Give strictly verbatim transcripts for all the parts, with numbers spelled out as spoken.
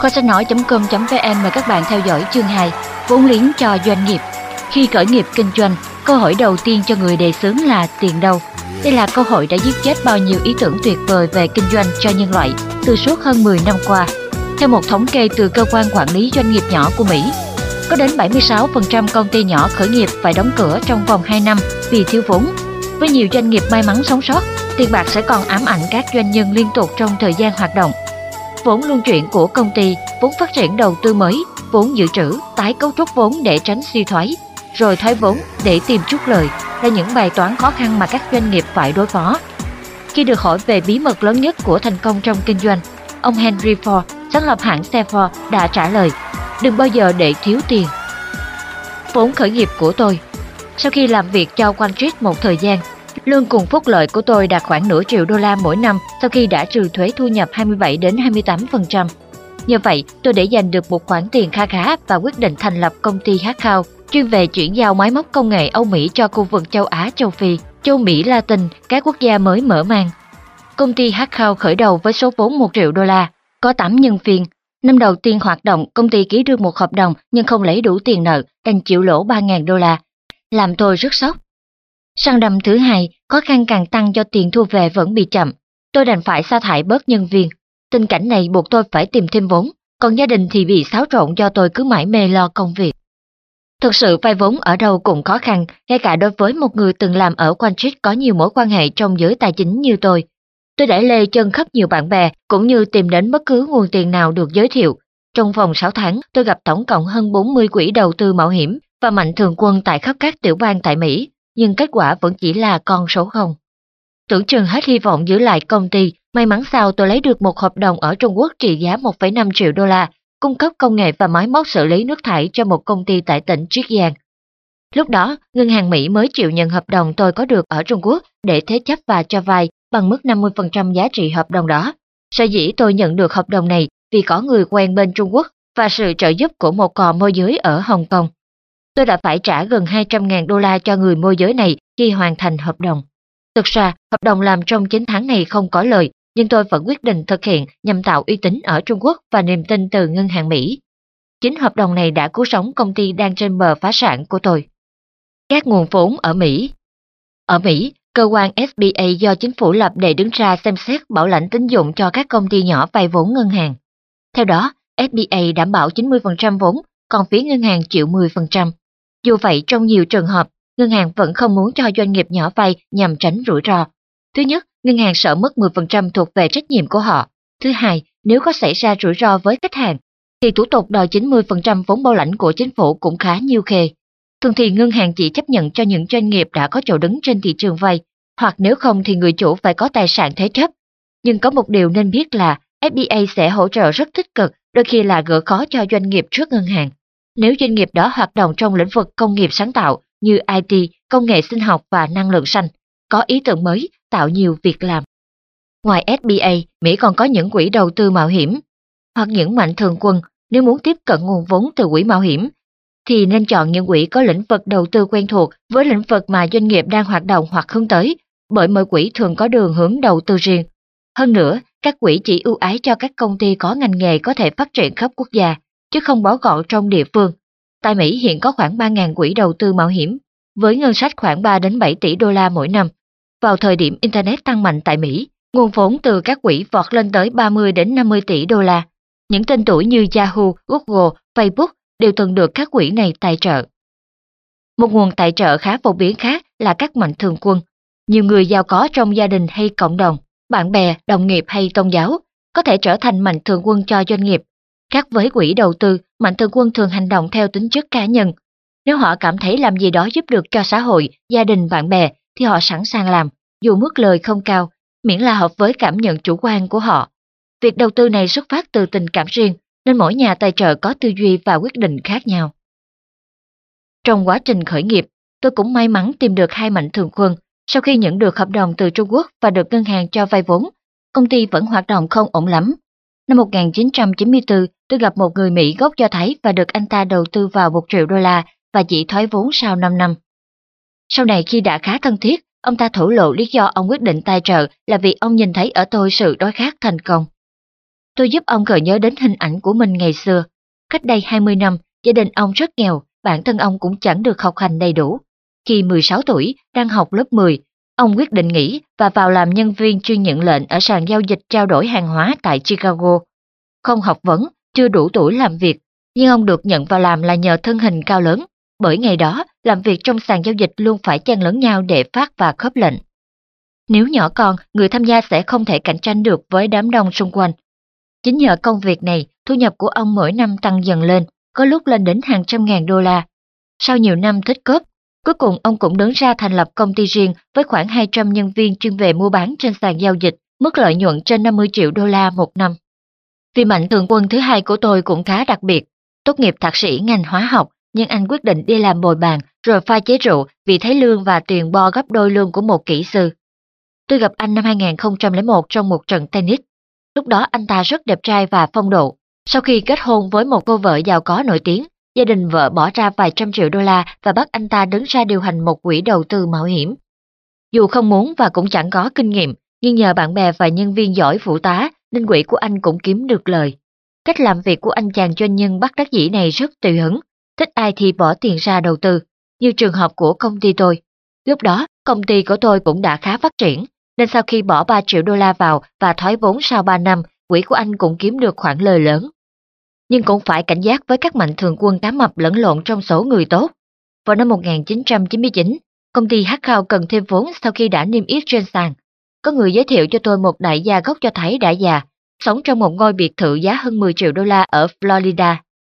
Kho sách nói chấm com chấm vn mời các bạn theo dõi chương hai, vốn liếng cho doanh nghiệp. Khi khởi nghiệp kinh doanh, câu hỏi đầu tiên cho người đề xướng là tiền đâu? Đây là câu hỏi đã giết chết bao nhiêu ý tưởng tuyệt vời về kinh doanh cho nhân loại từ suốt hơn mười năm qua. Theo một thống kê từ cơ quan quản lý doanh nghiệp nhỏ của Mỹ, có đến bảy mươi sáu phần trăm công ty nhỏ khởi nghiệp phải đóng cửa trong vòng hai năm vì thiếu vốn. Với nhiều doanh nghiệp may mắn sống sót, tiền bạc sẽ còn ám ảnh các doanh nhân liên tục trong thời gian hoạt động. Vốn luân chuyển của công ty, vốn phát triển đầu tư mới, vốn dự trữ, tái cấu trúc vốn để tránh suy thoái, rồi thoái vốn để tìm chút lời là những bài toán khó khăn mà các doanh nghiệp phải đối phó. Khi được hỏi về bí mật lớn nhất của thành công trong kinh doanh, ông Henry Ford, sáng lập hãng xe Ford, đã trả lời: đừng bao giờ để thiếu tiền. Vốn khởi nghiệp của tôi. Sau khi làm việc cho Wall Street một thời gian, lương cùng phúc lợi của tôi đạt khoảng nửa triệu đô la mỗi năm sau khi đã trừ thuế thu nhập hai mươi bảy đến hai mươi tám phần trăm. Nhờ vậy, tôi để dành được một khoản tiền kha khá và quyết định thành lập công ty Hackout, chuyên về chuyển giao máy móc công nghệ Âu Mỹ cho khu vực châu Á, châu Phi, châu Mỹ Latin, các quốc gia mới mở mang. Công ty Hackout khởi đầu với số vốn một triệu đô la, có tám nhân viên. Năm đầu tiên hoạt động, công ty ký được một hợp đồng nhưng không lấy đủ tiền nợ, đành chịu lỗ ba nghìn đô la. Làm tôi rất sốc. Sang năm thứ hai, khó khăn càng tăng do tiền thu về vẫn bị chậm. Tôi đành phải sa thải bớt nhân viên. Tình cảnh này buộc tôi phải tìm thêm vốn, còn gia đình thì bị xáo trộn do tôi cứ mải mê lo công việc. Thực sự vay vốn ở đâu cũng khó khăn, ngay cả đối với một người từng làm ở Wall Street có nhiều mối quan hệ trong giới tài chính như tôi. Tôi đã lê chân khắp nhiều bạn bè, cũng như tìm đến bất cứ nguồn tiền nào được giới thiệu. Trong vòng sáu tháng, tôi gặp tổng cộng hơn bốn mươi quỹ đầu tư mạo hiểm và mạnh thường quân tại khắp các tiểu bang tại Mỹ, nhưng kết quả vẫn chỉ là con số không. Tưởng chừng hết hy vọng giữ lại công ty, may mắn sao tôi lấy được một hợp đồng ở Trung Quốc trị giá một phẩy năm triệu đô la, cung cấp công nghệ và máy móc xử lý nước thải cho một công ty tại tỉnh Chiết Giang. Lúc đó, ngân hàng Mỹ mới chịu nhận hợp đồng tôi có được ở Trung Quốc để thế chấp và cho vay bằng mức năm mươi phần trăm giá trị hợp đồng đó. Sở dĩ tôi nhận được hợp đồng này vì có người quen bên Trung Quốc và sự trợ giúp của một cò môi giới ở Hồng Kông. Tôi đã phải trả gần hai trăm nghìn đô la cho người môi giới này khi hoàn thành hợp đồng. Thực ra, hợp đồng làm trong chín tháng này không có lời, nhưng tôi vẫn quyết định thực hiện nhằm tạo uy tín ở Trung Quốc và niềm tin từ ngân hàng Mỹ. Chính hợp đồng này đã cứu sống công ty đang trên bờ phá sản của tôi. Các nguồn vốn ở Mỹ. Ở Mỹ, cơ quan ét bê a do chính phủ lập để đứng ra xem xét bảo lãnh tín dụng cho các công ty nhỏ vay vốn ngân hàng. Theo đó, ét bê a đảm bảo chín mươi phần trăm vốn, còn phía ngân hàng chịu mười phần trăm. Dù vậy, trong nhiều trường hợp, ngân hàng vẫn không muốn cho doanh nghiệp nhỏ vay nhằm tránh rủi ro. Thứ nhất, ngân hàng sợ mất mười phần trăm thuộc về trách nhiệm của họ. Thứ hai, nếu có xảy ra rủi ro với khách hàng, thì thủ tục đòi chín mươi phần trăm vốn bảo lãnh của chính phủ cũng khá nhiêu khê. Thường thì ngân hàng chỉ chấp nhận cho những doanh nghiệp đã có chỗ đứng trên thị trường vay, hoặc nếu không thì người chủ phải có tài sản thế chấp. Nhưng có một điều nên biết là ét bê a sẽ hỗ trợ rất tích cực, đôi khi là gỡ khó cho doanh nghiệp trước ngân hàng. Nếu doanh nghiệp đó hoạt động trong lĩnh vực công nghiệp sáng tạo như i tê, công nghệ sinh học và năng lượng xanh, có ý tưởng mới, tạo nhiều việc làm. Ngoài ét bê a, Mỹ còn có những quỹ đầu tư mạo hiểm, hoặc những mạnh thường quân. Nếu muốn tiếp cận nguồn vốn từ quỹ mạo hiểm, thì nên chọn những quỹ có lĩnh vực đầu tư quen thuộc với lĩnh vực mà doanh nghiệp đang hoạt động hoặc hướng tới, bởi mỗi quỹ thường có đường hướng đầu tư riêng. Hơn nữa, các quỹ chỉ ưu ái cho các công ty có ngành nghề có thể phát triển khắp quốc gia, chứ không bó gọn trong địa phương. Tại Mỹ hiện có khoảng ba nghìn quỹ đầu tư mạo hiểm, với ngân sách khoảng ba đến bảy tỷ đô la mỗi năm. Vào thời điểm Internet tăng mạnh tại Mỹ, nguồn vốn từ các quỹ vọt lên tới ba mươi đến năm mươi tỷ đô la. Những tên tuổi như Yahoo, Google, Facebook đều từng được các quỹ này tài trợ. Một nguồn tài trợ khá phổ biến khác là các mạnh thường quân. Nhiều người giàu có trong gia đình hay cộng đồng, bạn bè, đồng nghiệp hay tôn giáo có thể trở thành mạnh thường quân cho doanh nghiệp. Khác với quỹ đầu tư, mạnh thường quân thường hành động theo tính chất cá nhân. Nếu họ cảm thấy làm gì đó giúp được cho xã hội, gia đình, bạn bè thì họ sẵn sàng làm, dù mức lời không cao, miễn là hợp với cảm nhận chủ quan của họ. Việc đầu tư này xuất phát từ tình cảm riêng, nên mỗi nhà tài trợ có tư duy và quyết định khác nhau. Trong quá trình khởi nghiệp, tôi cũng may mắn tìm được hai mạnh thường quân. Sau khi nhận được hợp đồng từ Trung Quốc và được ngân hàng cho vay vốn, công ty vẫn hoạt động không ổn lắm. Năm một nghìn chín trăm chín mươi tư, tôi gặp một người Mỹ gốc Do Thái và được anh ta đầu tư vào một triệu đô la và chỉ thoái vốn sau năm năm. Sau này khi đã khá thân thiết, ông ta thổ lộ lý do ông quyết định tài trợ là vì ông nhìn thấy ở tôi sự đối khác thành công. Tôi giúp ông gợi nhớ đến hình ảnh của mình ngày xưa. Cách đây hai mươi năm, gia đình ông rất nghèo, bản thân ông cũng chẳng được học hành đầy đủ. Khi mười sáu tuổi, đang học lớp mười, ông quyết định nghỉ và vào làm nhân viên chuyên nhận lệnh ở sàn giao dịch trao đổi hàng hóa tại Chicago. Không học vấn, chưa đủ tuổi làm việc, nhưng ông được nhận vào làm là nhờ thân hình cao lớn, bởi ngày đó làm việc trong sàn giao dịch luôn phải chen lấn nhau để phát và khớp lệnh. Nếu nhỏ con, người tham gia sẽ không thể cạnh tranh được với đám đông xung quanh. Chính nhờ công việc này, thu nhập của ông mỗi năm tăng dần lên, có lúc lên đến hàng trăm ngàn đô la. Sau nhiều năm tích góp, cuối cùng ông cũng đứng ra thành lập công ty riêng với khoảng hai trăm nhân viên chuyên về mua bán trên sàn giao dịch, mức lợi nhuận trên năm mươi triệu đô la một năm. Vì mạnh thường quân thứ hai của tôi cũng khá đặc biệt. Tốt nghiệp thạc sĩ ngành hóa học, nhưng anh quyết định đi làm bồi bàn rồi pha chế rượu vì thấy lương và tiền bo gấp đôi lương của một kỹ sư. Tôi gặp anh năm hai nghìn không trăm lẻ một trong một trận tennis. Lúc đó anh ta rất đẹp trai và phong độ. Sau khi kết hôn với một cô vợ giàu có nổi tiếng, gia đình vợ bỏ ra vài trăm triệu đô la và bắt anh ta đứng ra điều hành một quỹ đầu tư mạo hiểm. Dù không muốn và cũng chẳng có kinh nghiệm, nhưng nhờ bạn bè và nhân viên giỏi phụ tá nên quỹ của anh cũng kiếm được lời. Cách làm việc của anh chàng doanh nhân bất đắc dĩ này rất tùy hứng, thích ai thì bỏ tiền ra đầu tư, như trường hợp của công ty tôi. Lúc đó, công ty của tôi cũng đã khá phát triển, nên sau khi bỏ ba triệu đô la vào và thoái vốn sau ba năm, quỹ của anh cũng kiếm được khoản lời lớn. Nhưng cũng phải cảnh giác với các mạnh thường quân cá mập lẫn lộn trong số người tốt. Vào năm một nghìn chín trăm chín mươi chín, công ty Hackhao cần thêm vốn sau khi đã niêm yết trên sàn. Có người giới thiệu cho tôi một đại gia gốc cho thấy đã già, sống trong một ngôi biệt thự giá hơn mười triệu đô la ở Florida.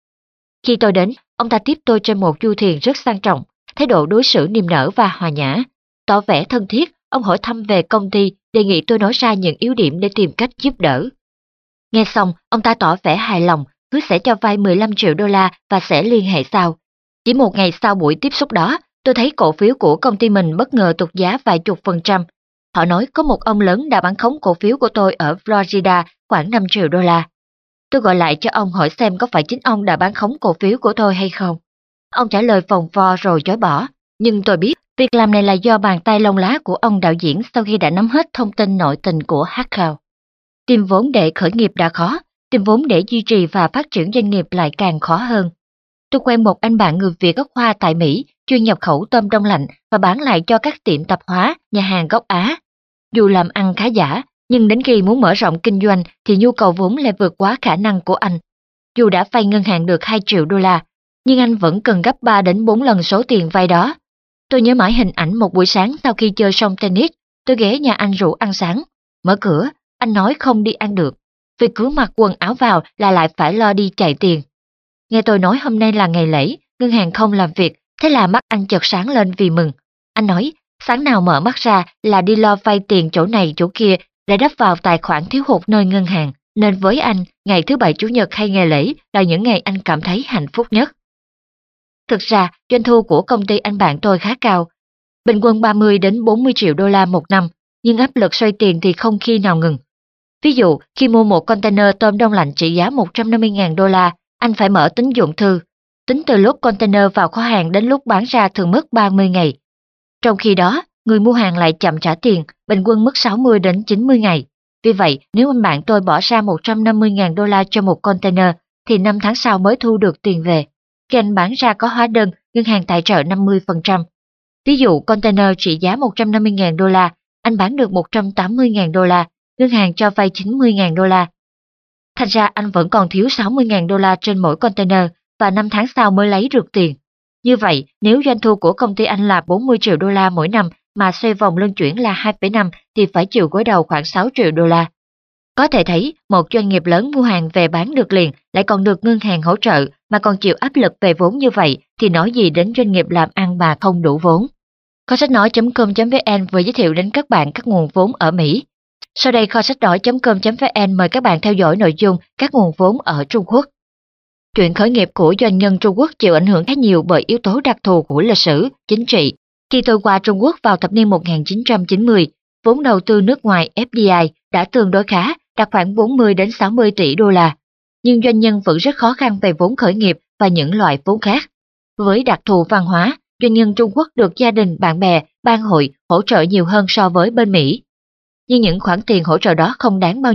Khi tôi đến, ông ta tiếp tôi trên một du thuyền rất sang trọng, thái độ đối xử niềm nở và hòa nhã. Tỏ vẻ thân thiết, ông hỏi thăm về công ty, đề nghị tôi nói ra những yếu điểm để tìm cách giúp đỡ. Nghe xong, ông ta tỏ vẻ hài lòng, hứa sẽ cho vay mười lăm triệu đô la và sẽ liên hệ sau. Chỉ một ngày sau buổi tiếp xúc đó, tôi thấy cổ phiếu của công ty mình bất ngờ tụt giá vài chục phần trăm. Họ nói có một ông lớn đã bán khống cổ phiếu của tôi ở Florida khoảng năm triệu đô la. Tôi gọi lại cho ông hỏi xem có phải chính ông đã bán khống cổ phiếu của tôi hay không. Ông trả lời vòng vo rồi chối bỏ, nhưng tôi biết việc làm này là do bàn tay lông lá của ông đạo diễn sau khi đã nắm hết thông tin nội tình của Hackhao. Tìm vốn để khởi nghiệp đã khó, tìm vốn để duy trì và phát triển doanh nghiệp lại càng khó hơn. Tôi quen một anh bạn người Việt gốc Hoa tại Mỹ, chuyên nhập khẩu tôm đông lạnh và bán lại cho các tiệm tạp hóa, nhà hàng gốc Á. Dù làm ăn khá giả, nhưng đến khi muốn mở rộng kinh doanh thì nhu cầu vốn lại vượt quá khả năng của anh. Dù đã vay ngân hàng được hai triệu đô la, nhưng anh vẫn cần gấp ba đến bốn lần số tiền vay đó. Tôi nhớ mãi hình ảnh một buổi sáng sau khi chơi xong tennis, tôi ghé nhà anh rủ ăn sáng. Mở cửa, anh nói không đi ăn được, vì cứ mặc quần áo vào là lại phải lo đi chạy tiền. Nghe tôi nói hôm nay là ngày lễ, ngân hàng không làm việc, thế là mắt anh chợt sáng lên vì mừng. Anh nói, sáng nào mở mắt ra là đi lo vay tiền chỗ này chỗ kia để đắp vào tài khoản thiếu hụt nơi ngân hàng, nên với anh, ngày thứ bảy chủ nhật hay ngày lễ là những ngày anh cảm thấy hạnh phúc nhất. Thực ra, doanh thu của công ty anh bạn tôi khá cao, bình quân ba mươi đến bốn mươi triệu đô la một năm, nhưng áp lực xoay tiền thì không khi nào ngừng. Ví dụ, khi mua một container tôm đông lạnh trị giá một trăm năm mươi nghìn đô la, anh phải mở tín dụng thư. Tính từ lúc container vào kho hàng đến lúc bán ra thường mất ba mươi ngày. Trong khi đó, người mua hàng lại chậm trả tiền, bình quân mất sáu mươi đến chín mươi ngày. Vì vậy, nếu anh bạn tôi bỏ ra một trăm năm mươi nghìn đô la cho một container, thì năm tháng sau mới thu được tiền về. Khi anh bán ra có hóa đơn, ngân hàng tài trợ năm mươi phần trăm. Ví dụ, container trị giá một trăm năm mươi nghìn đô la, anh bán được một trăm tám mươi nghìn đô la, ngân hàng cho vay chín mươi nghìn đô la. Thành ra anh vẫn còn thiếu sáu mươi nghìn đô la trên mỗi container và năm tháng sau mới lấy được tiền. Như vậy, nếu doanh thu của công ty anh là bốn mươi triệu đô la mỗi năm mà xoay vòng luân chuyển là hai phẩy năm thì phải chịu gối đầu khoảng sáu triệu đô la. Có thể thấy, một doanh nghiệp lớn mua hàng về bán được liền lại còn được ngân hàng hỗ trợ mà còn chịu áp lực về vốn như vậy thì nói gì đến doanh nghiệp làm ăn mà không đủ vốn. Kho sách nói chấm com chấm vn vừa giới thiệu đến các bạn các nguồn vốn ở Mỹ. Sau đây kho sách nói chấm com chấm vn mời các bạn theo dõi nội dung các nguồn vốn ở Trung Quốc. Chuyện khởi nghiệp của doanh nhân Trung Quốc chịu ảnh hưởng khá nhiều bởi yếu tố đặc thù của lịch sử, chính trị. Khi tôi qua Trung Quốc vào thập niên một nghìn chín trăm chín mươi, vốn đầu tư nước ngoài F D I đã tương đối khá, đạt khoảng bốn mươi đến sáu mươi tỷ đô la. Nhưng doanh nhân vẫn rất khó khăn về vốn khởi nghiệp và những loại vốn khác. Với đặc thù văn hóa, doanh nhân Trung Quốc được gia đình, bạn bè, ban hội hỗ trợ nhiều hơn so với bên Mỹ. Nhưng những khoản tiền hỗ trợ đó không đáng bao nhiêu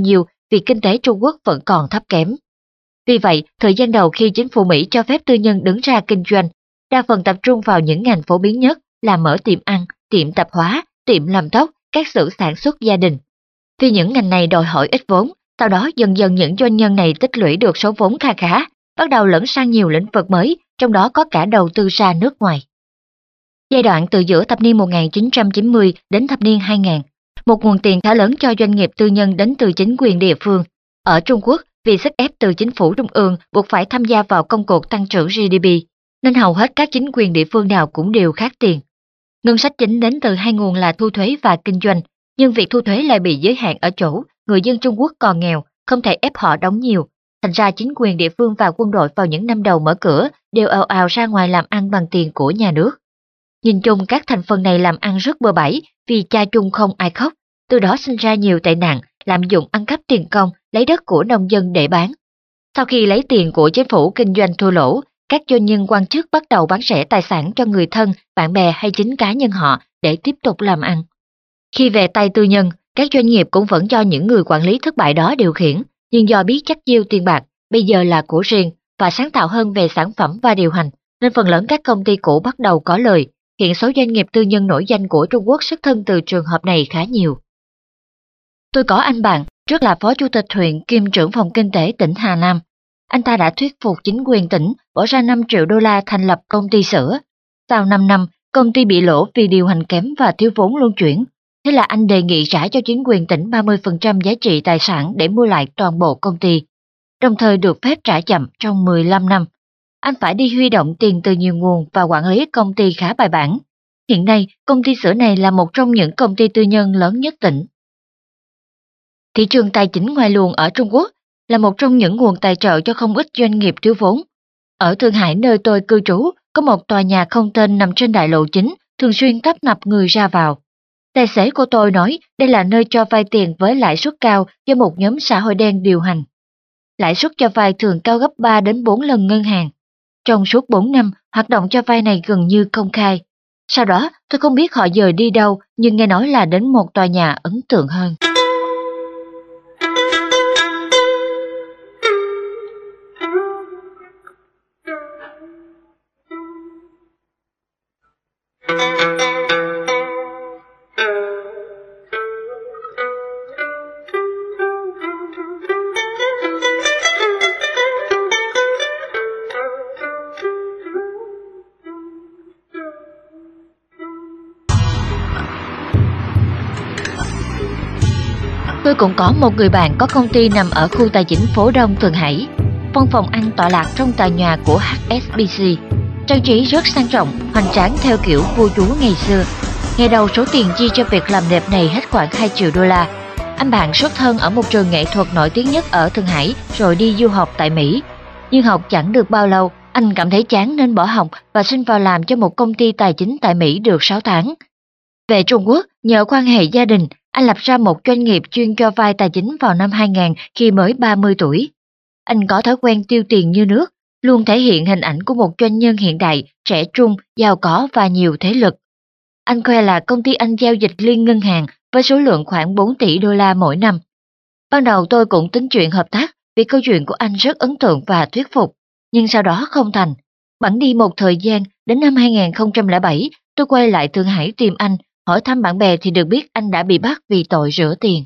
vì kinh tế Trung Quốc vẫn còn thấp kém. Vì vậy, thời gian đầu khi chính phủ Mỹ cho phép tư nhân đứng ra kinh doanh, đa phần tập trung vào những ngành phổ biến nhất là mở tiệm ăn, tiệm tạp hóa, tiệm làm tóc, các xưởng sản xuất gia đình. Vì những ngành này đòi hỏi ít vốn, sau đó dần dần những doanh nhân này tích lũy được số vốn kha khá, bắt đầu lẫn sang nhiều lĩnh vực mới, trong đó có cả đầu tư ra nước ngoài. Giai đoạn từ giữa thập niên một nghìn chín trăm chín mươi đến thập niên hai nghìn, một nguồn tiền khá lớn cho doanh nghiệp tư nhân đến từ chính quyền địa phương. Ở Trung Quốc, vì sức ép từ chính phủ trung ương buộc phải tham gia vào công cuộc tăng trưởng giê đê pê, nên hầu hết các chính quyền địa phương nào cũng đều khát tiền. Ngân sách chính đến từ hai nguồn là thu thuế và kinh doanh, nhưng việc thu thuế lại bị giới hạn ở chỗ người dân Trung Quốc còn nghèo, không thể ép họ đóng nhiều. Thành ra chính quyền địa phương và quân đội vào những năm đầu mở cửa đều ào ào ra ngoài làm ăn bằng tiền của nhà nước. Nhìn chung các thành phần này làm ăn rất bừa bãi vì cha chung không ai khóc, từ đó sinh ra nhiều tệ nạn, lạm dụng ăn cắp tiền công, lấy đất của nông dân để bán. Sau khi lấy tiền của chính phủ kinh doanh thua lỗ, các doanh nhân quan chức bắt đầu bán rẻ tài sản cho người thân, bạn bè hay chính cá nhân họ để tiếp tục làm ăn. Khi về tay tư nhân, các doanh nghiệp cũng vẫn cho những người quản lý thất bại đó điều khiển, nhưng do biết chắc chiêu tiền bạc, bây giờ là của riêng và sáng tạo hơn về sản phẩm và điều hành, nên phần lớn các công ty cũ bắt đầu có lời. Hiện số doanh nghiệp tư nhân nổi danh của Trung Quốc xuất thân từ trường hợp này khá nhiều. Tôi có anh bạn, trước là phó chủ tịch huyện kiêm trưởng phòng kinh tế tỉnh Hà Nam. Anh ta đã thuyết phục chính quyền tỉnh bỏ ra năm triệu đô la thành lập công ty sữa. Sau năm năm, công ty bị lỗ vì điều hành kém và thiếu vốn luân chuyển. Thế là anh đề nghị trả cho chính quyền tỉnh ba mươi phần trăm giá trị tài sản để mua lại toàn bộ công ty, đồng thời được phép trả chậm trong mười lăm năm. Anh phải đi huy động tiền từ nhiều nguồn và quản lý công ty khá bài bản. Hiện nay, công ty sữa này là một trong những công ty tư nhân lớn nhất tỉnh. Thị trường tài chính ngoài luồng ở Trung Quốc là một trong những nguồn tài trợ cho không ít doanh nghiệp thiếu vốn. Ở Thượng Hải nơi tôi cư trú, có một tòa nhà không tên nằm trên đại lộ chính, thường xuyên tấp nập người ra vào. Tài xế của tôi nói đây là nơi cho vay tiền với lãi suất cao do một nhóm xã hội đen điều hành. Lãi suất cho vay thường cao gấp ba đến bốn lần ngân hàng. Trong suốt bốn năm, hoạt động cho vay này gần như công khai. Sau đó, tôi không biết họ dời đi đâu, nhưng nghe nói là đến một tòa nhà ấn tượng hơn. Tôi cũng có một người bạn có công ty nằm ở khu tài chính phố Đông Thượng Hải. Văn phòng anh tọa lạc trong tòa nhà của hát ét bê xê, trang trí rất sang trọng, hoành tráng theo kiểu vua chúa ngày xưa. Ngày đầu số tiền chi cho việc làm đẹp này hết khoảng hai triệu đô la. Anh bạn xuất thân ở một trường nghệ thuật nổi tiếng nhất ở Thượng Hải rồi đi du học tại Mỹ. Nhưng học chẳng được bao lâu, anh cảm thấy chán nên bỏ học và xin vào làm cho một công ty tài chính tại Mỹ được sáu tháng. Về Trung Quốc, nhờ quan hệ gia đình, anh lập ra một doanh nghiệp chuyên cho vay tài chính vào năm hai nghìn khi mới ba mươi tuổi. Anh có thói quen tiêu tiền như nước, luôn thể hiện hình ảnh của một doanh nhân hiện đại, trẻ trung, giàu có và nhiều thế lực. Anh khoe là công ty anh giao dịch liên ngân hàng với số lượng khoảng bốn tỷ đô la mỗi năm. Ban đầu tôi cũng tính chuyện hợp tác vì câu chuyện của anh rất ấn tượng và thuyết phục, nhưng sau đó không thành. Bẵng đi một thời gian, đến năm hai nghìn không trăm lẻ bảy, tôi quay lại Thượng Hải tìm anh, hỏi thăm bạn bè thì được biết anh đã bị bắt vì tội rửa tiền.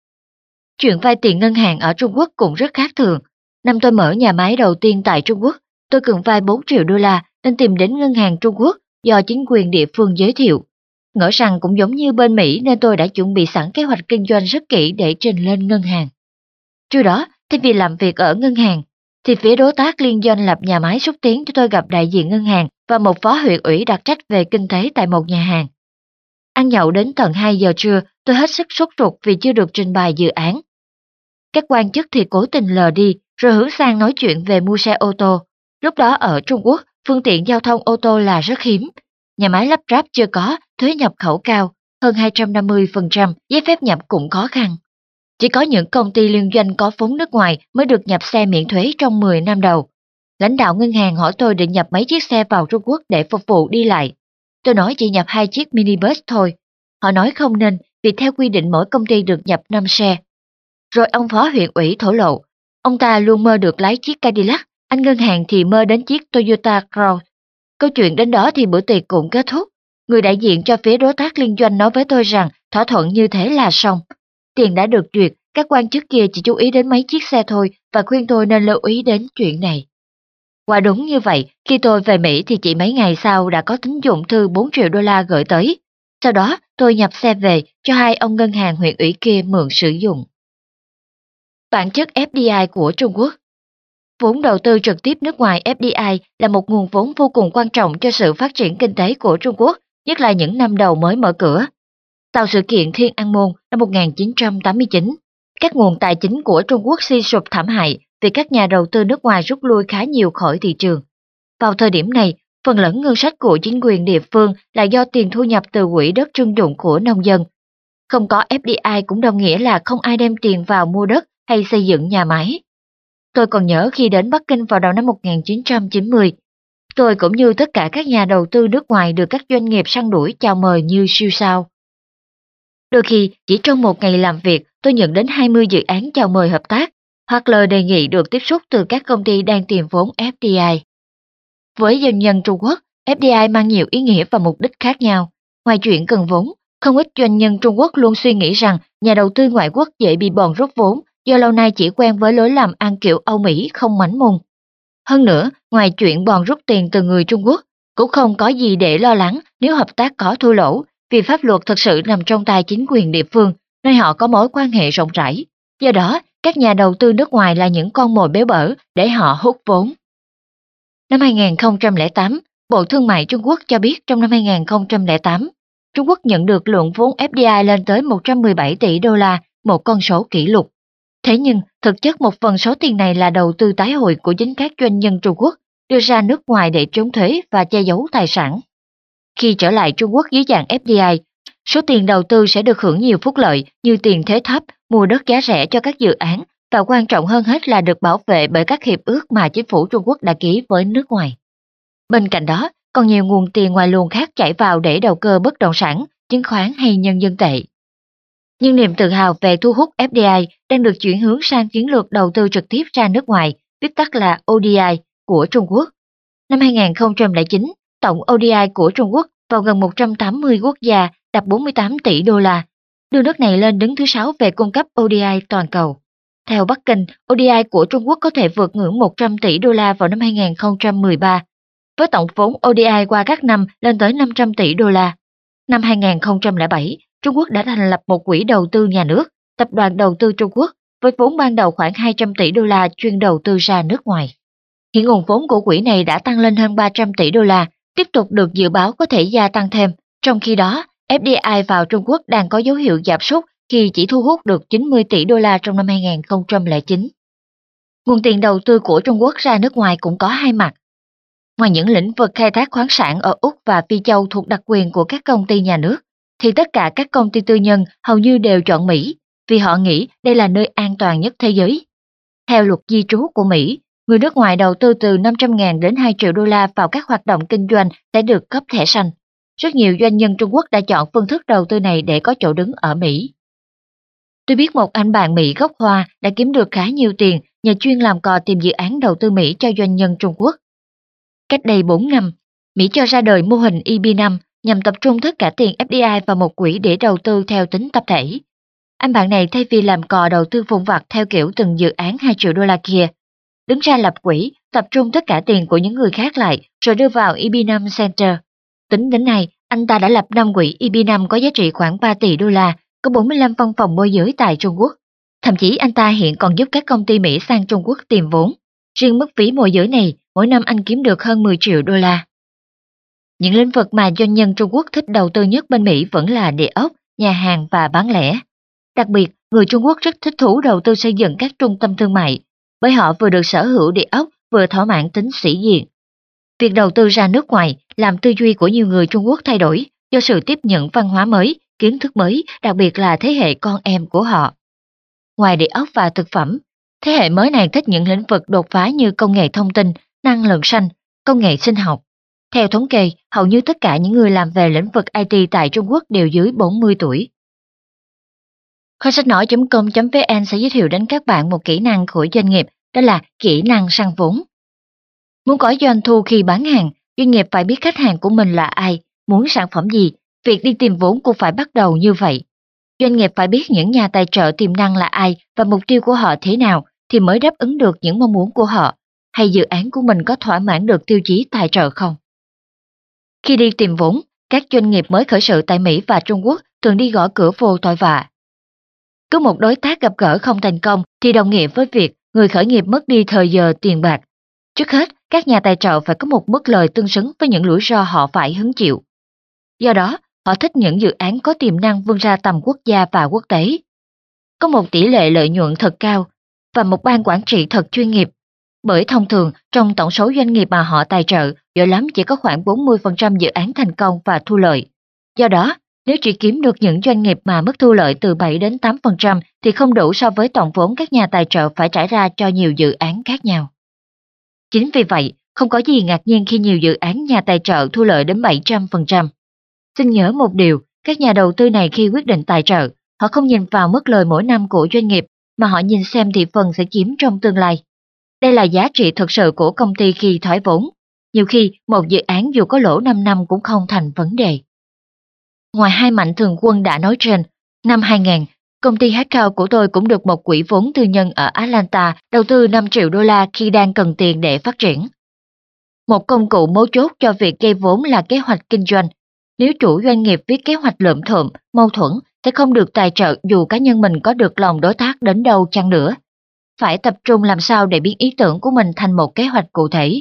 Chuyện vay tiền ngân hàng ở Trung Quốc cũng rất khác thường. Năm tôi mở nhà máy đầu tiên tại Trung Quốc, tôi cần vay bốn triệu đô la nên tìm đến ngân hàng Trung Quốc do chính quyền địa phương giới thiệu. Ngỡ rằng cũng giống như bên Mỹ nên tôi đã chuẩn bị sẵn kế hoạch kinh doanh rất kỹ để trình lên ngân hàng. Trước đó, thay vì làm việc ở ngân hàng, thì phía đối tác liên doanh lập nhà máy xúc tiến cho tôi gặp đại diện ngân hàng và một phó huyện ủy đặc trách về kinh tế tại một nhà hàng. Ăn nhậu đến tận hai giờ trưa, tôi hết sức sốt ruột vì chưa được trình bày dự án. Các quan chức thì cố tình lờ đi, rồi hướng sang nói chuyện về mua xe ô tô. Lúc đó ở Trung Quốc, phương tiện giao thông ô tô là rất hiếm. Nhà máy lắp ráp chưa có, thuế nhập khẩu cao, hơn hai trăm năm mươi phần trăm, giấy phép nhập cũng khó khăn. Chỉ có những công ty liên doanh có vốn nước ngoài mới được nhập xe miễn thuế trong mười năm đầu. Lãnh đạo ngân hàng hỏi tôi định nhập mấy chiếc xe vào Trung Quốc để phục vụ đi lại. Tôi nói chỉ nhập hai chiếc minibus thôi. Họ nói không nên vì theo quy định mỗi công ty được nhập năm xe. Rồi ông phó huyện ủy thổ lộ, ông ta luôn mơ được lái chiếc Cadillac, anh ngân hàng thì mơ đến chiếc Toyota Crown. Câu chuyện đến đó thì bữa tiệc cũng kết thúc. Người đại diện cho phía đối tác liên doanh nói với tôi rằng thỏa thuận như thế là xong. Tiền đã được duyệt, các quan chức kia chỉ chú ý đến mấy chiếc xe thôi và khuyên tôi nên lưu ý đến chuyện này. Quả đúng như vậy, khi tôi về Mỹ thì chỉ mấy ngày sau đã có tín dụng thư bốn triệu đô la gửi tới. Sau đó tôi nhập xe về cho hai ông ngân hàng huyện ủy kia mượn sử dụng. Bản chất ép đê i của Trung Quốc. Vốn đầu tư trực tiếp nước ngoài ép đê i là một nguồn vốn vô cùng quan trọng cho sự phát triển kinh tế của Trung Quốc, nhất là những năm đầu mới mở cửa. Sau sự kiện Thiên An Môn năm một nghìn chín trăm tám mươi chín, các nguồn tài chính của Trung Quốc suy sụp thảm hại vì các nhà đầu tư nước ngoài rút lui khá nhiều khỏi thị trường. Vào thời điểm này, phần lớn ngân sách của chính quyền địa phương là do tiền thu nhập từ quỹ đất trưng dụng của nông dân. Không có ép đê i cũng đồng nghĩa là không ai đem tiền vào mua đất hay xây dựng nhà máy. Tôi còn nhớ khi đến Bắc Kinh vào đầu năm một nghìn chín trăm chín mươi, tôi cũng như tất cả các nhà đầu tư nước ngoài được các doanh nghiệp săn đuổi chào mời như siêu sao. Đôi khi, chỉ trong một ngày làm việc, tôi nhận đến hai mươi dự án chào mời hợp tác, hoặc lời đề nghị được tiếp xúc từ các công ty đang tìm vốn ép đê i. Với doanh nhân Trung Quốc, ép đê i mang nhiều ý nghĩa và mục đích khác nhau. Ngoài chuyện cần vốn, không ít doanh nhân Trung Quốc luôn suy nghĩ rằng nhà đầu tư ngoại quốc dễ bị bòn rút vốn do lâu nay chỉ quen với lối làm ăn kiểu Âu Mỹ không mánh mùng. Hơn nữa, ngoài chuyện bòn rút tiền từ người Trung Quốc, cũng không có gì để lo lắng nếu hợp tác có thua lỗ, vì pháp luật thực sự nằm trong tay chính quyền địa phương, nơi họ có mối quan hệ rộng rãi. Do đó, các nhà đầu tư nước ngoài là những con mồi béo bở để họ hút vốn. Năm hai nghìn không trăm lẻ tám, Bộ Thương mại Trung Quốc cho biết trong năm hai nghìn không trăm lẻ tám, Trung Quốc nhận được lượng vốn ép đê i lên tới một trăm mười bảy tỷ đô la, một con số kỷ lục. Thế nhưng, thực chất một phần số tiền này là đầu tư tái hồi của chính các doanh nhân Trung Quốc đưa ra nước ngoài để trốn thuế và che giấu tài sản. Khi trở lại Trung Quốc dưới dạng ép đê i, số tiền đầu tư sẽ được hưởng nhiều phúc lợi như tiền thuế thấp, mua đất giá rẻ cho các dự án và quan trọng hơn hết là được bảo vệ bởi các hiệp ước mà chính phủ Trung Quốc đã ký với nước ngoài. Bên cạnh đó, còn nhiều nguồn tiền ngoài luồng khác chảy vào để đầu cơ bất động sản, chứng khoán hay nhân dân tệ. Nhưng niềm tự hào về thu hút ép đê i đang được chuyển hướng sang chiến lược đầu tư trực tiếp ra nước ngoài, viết tắt là ô đê i, của Trung Quốc. Năm hai nghìn không trăm lẻ chín, tổng ô đê i của Trung Quốc vào gần một trăm tám mươi quốc gia đạt bốn mươi tám tỷ đô la, đưa nước này lên đứng thứ sáu về cung cấp ô đê i toàn cầu. Theo Bắc Kinh, ô đê i của Trung Quốc có thể vượt ngưỡng một trăm tỷ đô la vào năm hai nghìn không trăm mười ba, với tổng vốn ô đê i qua các năm lên tới năm trăm tỷ đô la. Năm hai nghìn không trăm lẻ bảy, Trung Quốc đã thành lập một quỹ đầu tư nhà nước, Tập đoàn Đầu tư Trung Quốc, với vốn ban đầu khoảng hai trăm tỷ đô la chuyên đầu tư ra nước ngoài. Hiện nguồn vốn của quỹ này đã tăng lên hơn ba trăm tỷ đô la, tiếp tục được dự báo có thể gia tăng thêm. Trong khi đó, ép đê i vào Trung Quốc đang có dấu hiệu giảm sút khi chỉ thu hút được chín mươi tỷ đô la trong năm hai nghìn không trăm lẻ chín. Nguồn tiền đầu tư của Trung Quốc ra nước ngoài cũng có hai mặt. Ngoài những lĩnh vực khai thác khoáng sản ở Úc và Phi Châu thuộc đặc quyền của các công ty nhà nước, thì tất cả các công ty tư nhân hầu như đều chọn Mỹ, vì họ nghĩ đây là nơi an toàn nhất thế giới. Theo luật di trú của Mỹ, người nước ngoài đầu tư từ năm trăm nghìn đến hai triệu đô la vào các hoạt động kinh doanh sẽ được cấp thẻ xanh. Rất nhiều doanh nhân Trung Quốc đã chọn phương thức đầu tư này để có chỗ đứng ở Mỹ. Tôi biết một anh bạn Mỹ gốc Hoa đã kiếm được khá nhiều tiền nhờ chuyên làm cò tìm dự án đầu tư Mỹ cho doanh nhân Trung Quốc. Cách đây bốn năm, Mỹ cho ra đời mô hình E B năm nhằm tập trung tất cả tiền ép đê i vào một quỹ để đầu tư theo tính tập thể. Anh bạn này thay vì làm cò đầu tư vụn vặt theo kiểu từng dự án hai triệu đô la kia, đứng ra lập quỹ, tập trung tất cả tiền của những người khác lại rồi đưa vào E B năm Center. Tính đến nay, anh ta đã lập năm quỹ E B năm có giá trị khoảng ba tỷ đô la, có bốn mươi lăm văn phòng môi giới tại Trung Quốc. Thậm chí anh ta hiện còn giúp các công ty Mỹ sang Trung Quốc tìm vốn. Riêng mức phí môi giới này, mỗi năm anh kiếm được hơn mười triệu đô la. Những lĩnh vực mà doanh nhân Trung Quốc thích đầu tư nhất bên Mỹ vẫn là địa ốc, nhà hàng và bán lẻ. Đặc biệt, người Trung Quốc rất thích thú đầu tư xây dựng các trung tâm thương mại, bởi họ vừa được sở hữu địa ốc vừa thỏa mãn tính sĩ diện. Việc đầu tư ra nước ngoài làm tư duy của nhiều người Trung Quốc thay đổi do sự tiếp nhận văn hóa mới, kiến thức mới, đặc biệt là thế hệ con em của họ. Ngoài địa ốc và thực phẩm, thế hệ mới này thích những lĩnh vực đột phá như công nghệ thông tin, năng lượng xanh, công nghệ sinh học. Theo thống kê, hầu như tất cả những người làm về lĩnh vực i tê tại Trung Quốc đều dưới bốn mươi tuổi. Kho sách nói chấm com chấm vn sẽ giới thiệu đến các bạn một kỹ năng của doanh nghiệp, đó là kỹ năng săn vốn. Muốn có doanh thu khi bán hàng, doanh nghiệp phải biết khách hàng của mình là ai, muốn sản phẩm gì, việc đi tìm vốn cũng phải bắt đầu như vậy. Doanh nghiệp phải biết những nhà tài trợ tiềm năng là ai và mục tiêu của họ thế nào thì mới đáp ứng được những mong muốn của họ, hay dự án của mình có thỏa mãn được tiêu chí tài trợ không. Khi đi tìm vốn, các doanh nghiệp mới khởi sự tại Mỹ và Trung Quốc thường đi gõ cửa vô tội vạ. Cứ một đối tác gặp gỡ không thành công thì đồng nghĩa với việc người khởi nghiệp mất đi thời giờ tiền bạc. Trước hết, các nhà tài trợ phải có một mức lời tương xứng với những rủi ro họ phải hứng chịu. Do đó, họ thích những dự án có tiềm năng vươn ra tầm quốc gia và quốc tế. Có một tỷ lệ lợi nhuận thật cao và một ban quản trị thật chuyên nghiệp. Bởi thông thường, trong tổng số doanh nghiệp mà họ tài trợ, giỏi lắm chỉ có khoảng bốn mươi phần trăm dự án thành công và thu lợi. Do đó, nếu chỉ kiếm được những doanh nghiệp mà mức thu lợi từ bảy đến tám phần trăm thì không đủ so với tổng vốn các nhà tài trợ phải trả ra cho nhiều dự án khác nhau. Chính vì vậy, không có gì ngạc nhiên khi nhiều dự án nhà tài trợ thu lợi đến bảy trăm phần trăm. Xin nhớ một điều, các nhà đầu tư này khi quyết định tài trợ, họ không nhìn vào mức lời mỗi năm của doanh nghiệp, mà họ nhìn xem thị phần sẽ chiếm trong tương lai. Đây là giá trị thực sự của công ty khi thoái vốn. Nhiều khi, một dự án dù có lỗ năm năm cũng không thành vấn đề. Ngoài hai mạnh thường quân đã nói trên, năm hai nghìn, công ty Hackout của tôi cũng được một quỹ vốn tư nhân ở Atlanta đầu tư năm triệu đô la khi đang cần tiền để phát triển. Một công cụ mấu chốt cho việc gây vốn là kế hoạch kinh doanh. Nếu chủ doanh nghiệp viết kế hoạch lượm thượm, mâu thuẫn, sẽ không được tài trợ dù cá nhân mình có được lòng đối tác đến đâu chăng nữa. Phải tập trung làm sao để biến ý tưởng của mình thành một kế hoạch cụ thể.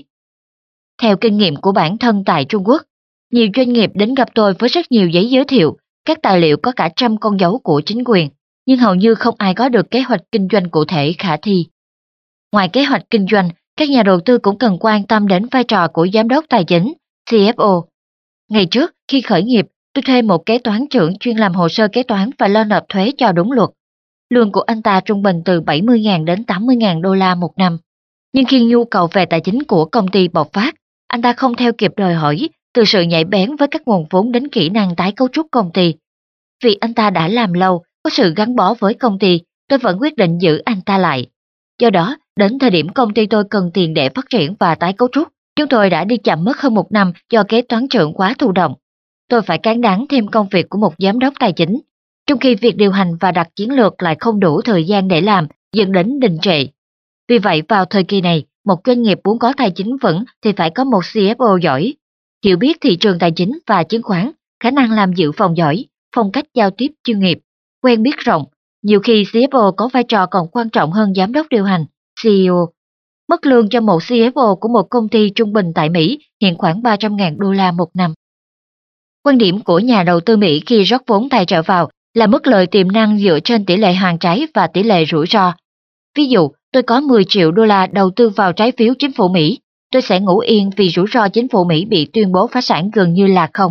Theo kinh nghiệm của bản thân tại Trung Quốc, nhiều doanh nghiệp đến gặp tôi với rất nhiều giấy giới thiệu, các tài liệu có cả trăm con dấu của chính quyền, nhưng hầu như không ai có được kế hoạch kinh doanh cụ thể khả thi. Ngoài kế hoạch kinh doanh, các nhà đầu tư cũng cần quan tâm đến vai trò của giám đốc tài chính, xê ép ô. Ngày trước, khi khởi nghiệp, tôi thuê một kế toán trưởng chuyên làm hồ sơ kế toán và lo nộp thuế cho đúng luật. Lương của anh ta trung bình từ bảy mươi nghìn đến tám mươi nghìn đô la một năm. Nhưng khi nhu cầu về tài chính của công ty bộc phát, anh ta không theo kịp đòi hỏi, từ sự nhạy bén với các nguồn vốn đến kỹ năng tái cấu trúc công ty. Vì anh ta đã làm lâu, có sự gắn bó với công ty, tôi vẫn quyết định giữ anh ta lại. Do đó, đến thời điểm công ty tôi cần tiền để phát triển và tái cấu trúc, chúng tôi đã đi chậm mất hơn một năm do kế toán trưởng quá thụ động. Tôi phải cán đáng thêm công việc của một giám đốc tài chính, trong khi việc điều hành và đặt chiến lược lại không đủ thời gian để làm, dẫn đến đình trệ. Vì vậy, vào thời kỳ này, một doanh nghiệp muốn có tài chính vững thì phải có một xê ép ô giỏi, hiểu biết thị trường tài chính và chứng khoán, khả năng làm dự phòng giỏi, phong cách giao tiếp chuyên nghiệp, quen biết rộng. Nhiều khi xê ép ô có vai trò còn quan trọng hơn giám đốc điều hành, xê e ô. Mức lương cho một xê ép ô của một công ty trung bình tại Mỹ hiện khoảng ba trăm nghìn đô la một năm. Quan điểm của nhà đầu tư Mỹ khi rót vốn tài trợ vào là mức lợi tiềm năng dựa trên tỷ lệ hoàn trái và tỷ lệ rủi ro. Ví dụ, tôi có mười triệu đô la đầu tư vào trái phiếu chính phủ Mỹ, tôi sẽ ngủ yên vì rủi ro chính phủ Mỹ bị tuyên bố phá sản gần như là không.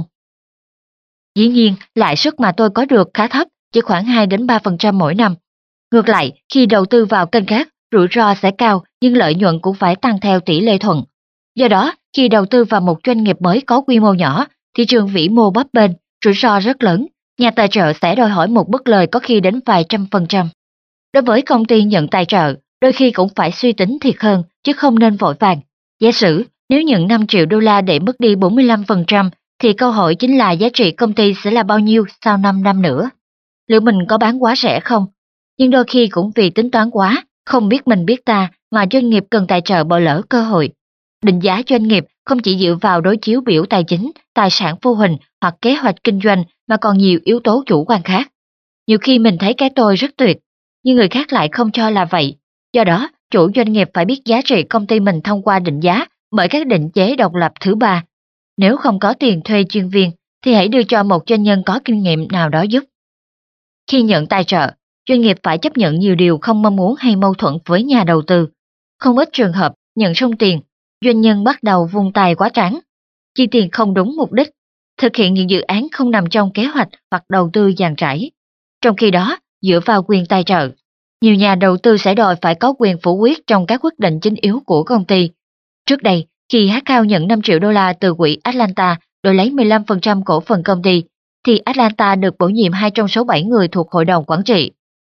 Dĩ nhiên, lãi suất mà tôi có được khá thấp, chỉ khoảng hai đến ba phần trăm mỗi năm. Ngược lại, khi đầu tư vào kênh khác, rủi ro sẽ cao nhưng lợi nhuận cũng phải tăng theo tỷ lệ thuận. Do đó, khi đầu tư vào một doanh nghiệp mới có quy mô nhỏ, thị trường vĩ mô bấp bênh, rủi ro rất lớn, nhà tài trợ sẽ đòi hỏi một mức lời có khi đến vài trăm phần trăm. Đối với công ty nhận tài trợ, đôi khi cũng phải suy tính thiệt hơn, chứ không nên vội vàng. Giả sử, nếu nhận năm triệu đô la để mất đi bốn mươi lăm phần trăm, thì câu hỏi chính là giá trị công ty sẽ là bao nhiêu sau năm năm nữa? Liệu mình có bán quá rẻ không? Nhưng đôi khi cũng vì tính toán quá, không biết mình biết ta mà doanh nghiệp cần tài trợ bỏ lỡ cơ hội. Định giá doanh nghiệp không chỉ dựa vào đối chiếu biểu tài chính, tài sản vô hình hoặc kế hoạch kinh doanh mà còn nhiều yếu tố chủ quan khác. Nhiều khi mình thấy cái tôi rất tuyệt, nhưng người khác lại không cho là vậy. Do đó, chủ doanh nghiệp phải biết giá trị công ty mình thông qua định giá bởi các định chế độc lập thứ ba. Nếu không có tiền thuê chuyên viên, thì hãy đưa cho một doanh nhân có kinh nghiệm nào đó giúp. Khi nhận tài trợ, doanh nghiệp phải chấp nhận nhiều điều không mong muốn hay mâu thuẫn với nhà đầu tư. Không ít trường hợp, nhận xong tiền, doanh nhân bắt đầu vung tay quá trắng, chi tiền không đúng mục đích, thực hiện những dự án không nằm trong kế hoạch hoặc đầu tư dàn trải. Trong khi đó, dựa vào quyền tài trợ, nhiều nhà đầu tư sẽ đòi phải có quyền phủ quyết trong các quyết định chính yếu của công ty. Trước đây, khi Hackout nhận năm triệu đô la từ quỹ Atlanta đổi lấy mười lăm phần trăm cổ phần công ty, thì Atlanta được bổ nhiệm hai trong số bảy người thuộc hội đồng quản trị.